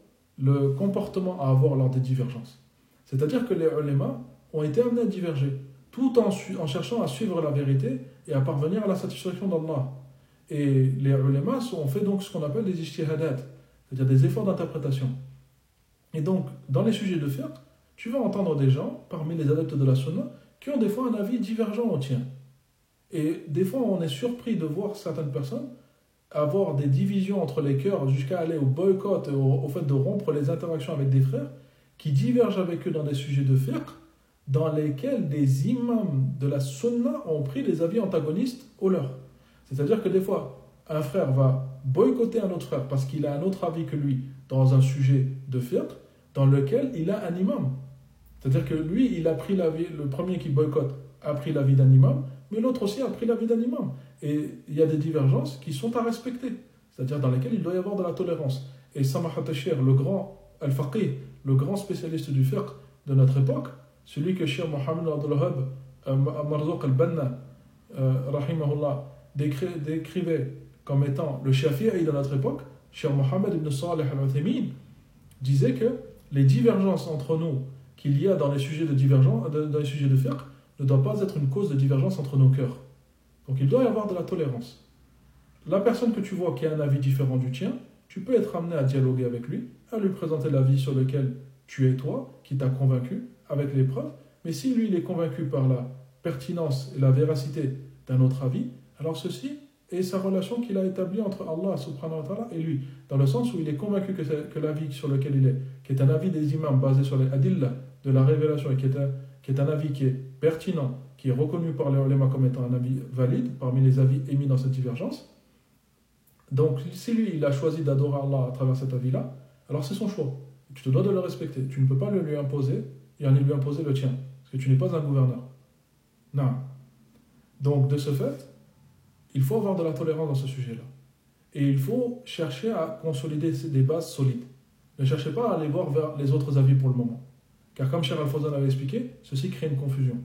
le comportement à avoir lors des divergences. C'est-à-dire que les ulama ont été amenés à diverger, tout en cherchant à suivre la vérité et à parvenir à la satisfaction d'Allah. Et les ulama ont fait donc ce qu'on appelle des ijtihadat, c'est-à-dire des efforts d'interprétation. Et donc, dans les sujets de fiqh, tu vas entendre des gens, parmi les adeptes de la sunna, qui ont des fois un avis divergent au tien. Et des fois, on est surpris de voir certaines personnes avoir des divisions entre les cœurs jusqu'à aller au boycott, au fait de rompre les interactions avec des frères qui divergent avec eux dans des sujets de fiqh dans lesquels des imams de la sunna ont pris des avis antagonistes aux leurs. C'est-à-dire que des fois, un frère va boycotter un autre frère parce qu'il a un autre avis que lui dans un sujet de fiqh dans lequel il a un imam. C'est-à-dire que lui, il a pris l'avis, le premier qui boycotte a pris l'avis d'un imam, mais l'autre aussi a pris l'avis d'un imam. Et il y a des divergences qui sont à respecter, c'est-à-dire dans lesquelles il doit y avoir de la tolérance. Et Samahat al-Shir, le grand al-Faqih, le grand spécialiste du fiqh de notre époque, celui que Cheikh Mohammed Abdul-Wahhab Marzouk al-Banna, rahimahullah, décrivait comme étant le Shafi'i de notre époque, Cheikh Mohammed ibn Salih al-Uthaymin, disait que les divergences entre nous qu'il y a dans les sujets dans les sujets de fiqh ne doit pas être une cause de divergence entre nos cœurs. Donc il doit y avoir de la tolérance. La personne que tu vois qui a un avis différent du tien, tu peux être amené à dialoguer avec lui, à lui présenter l'avis sur lequel tu es toi, qui t'a convaincu, avec les preuves. Mais si lui, il est convaincu par la pertinence et la véracité d'un autre avis, alors ceci est sa relation qu'il a établie entre Allah subhanahu wa ta'ala et lui, dans le sens où il est convaincu que l'avis sur lequel il est, qui est un avis des imams basé sur les adillah de la révélation et qui est un avis qui est pertinent, qui est reconnu par les ulama comme étant un avis valide, parmi les avis émis dans cette divergence. Donc, si lui, il a choisi d'adorer Allah à travers cet avis-là, alors c'est son choix. Tu te dois de le respecter. Tu ne peux pas le lui imposer et en lui imposer le tien, parce que tu n'es pas un gouverneur. Non. Donc, de ce fait, il faut avoir de la tolérance dans ce sujet-là. Et il faut chercher à consolider des bases solides. Ne cherchez pas à aller voir vers les autres avis pour le moment. Car comme Cheikh Al-Fawzan avait expliqué, ceci crée une confusion.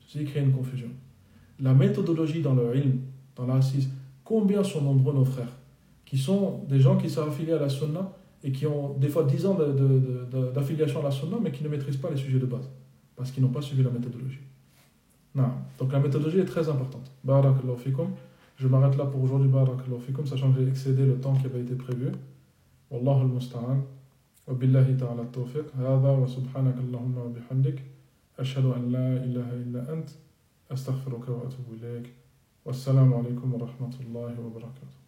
La méthodologie dans le ilm, dans l'assise, combien sont nombreux nos frères qui sont des gens qui sont affiliés à la sunna et qui ont des fois 10 ans d'affiliation à la sunna mais qui ne maîtrisent pas les sujets de base parce qu'ils n'ont pas suivi la méthodologie. Non. Donc la méthodologie est très importante. Barakallahu fikum. Je m'arrête là pour aujourd'hui, barakallahu fikum, sachant que j'ai excédé le temps qui avait été prévu. Wallahu al-musta'an. Wa billahi ta'ala at-tawfiq. Hadha wa subhanaka Allahumma wa bihamdik. Ashhadu an la ilaha illa ant. Astaghfiruka wa atubu ilayk. Wassalamu alaikum wa rahmatullahi wa barakatuh.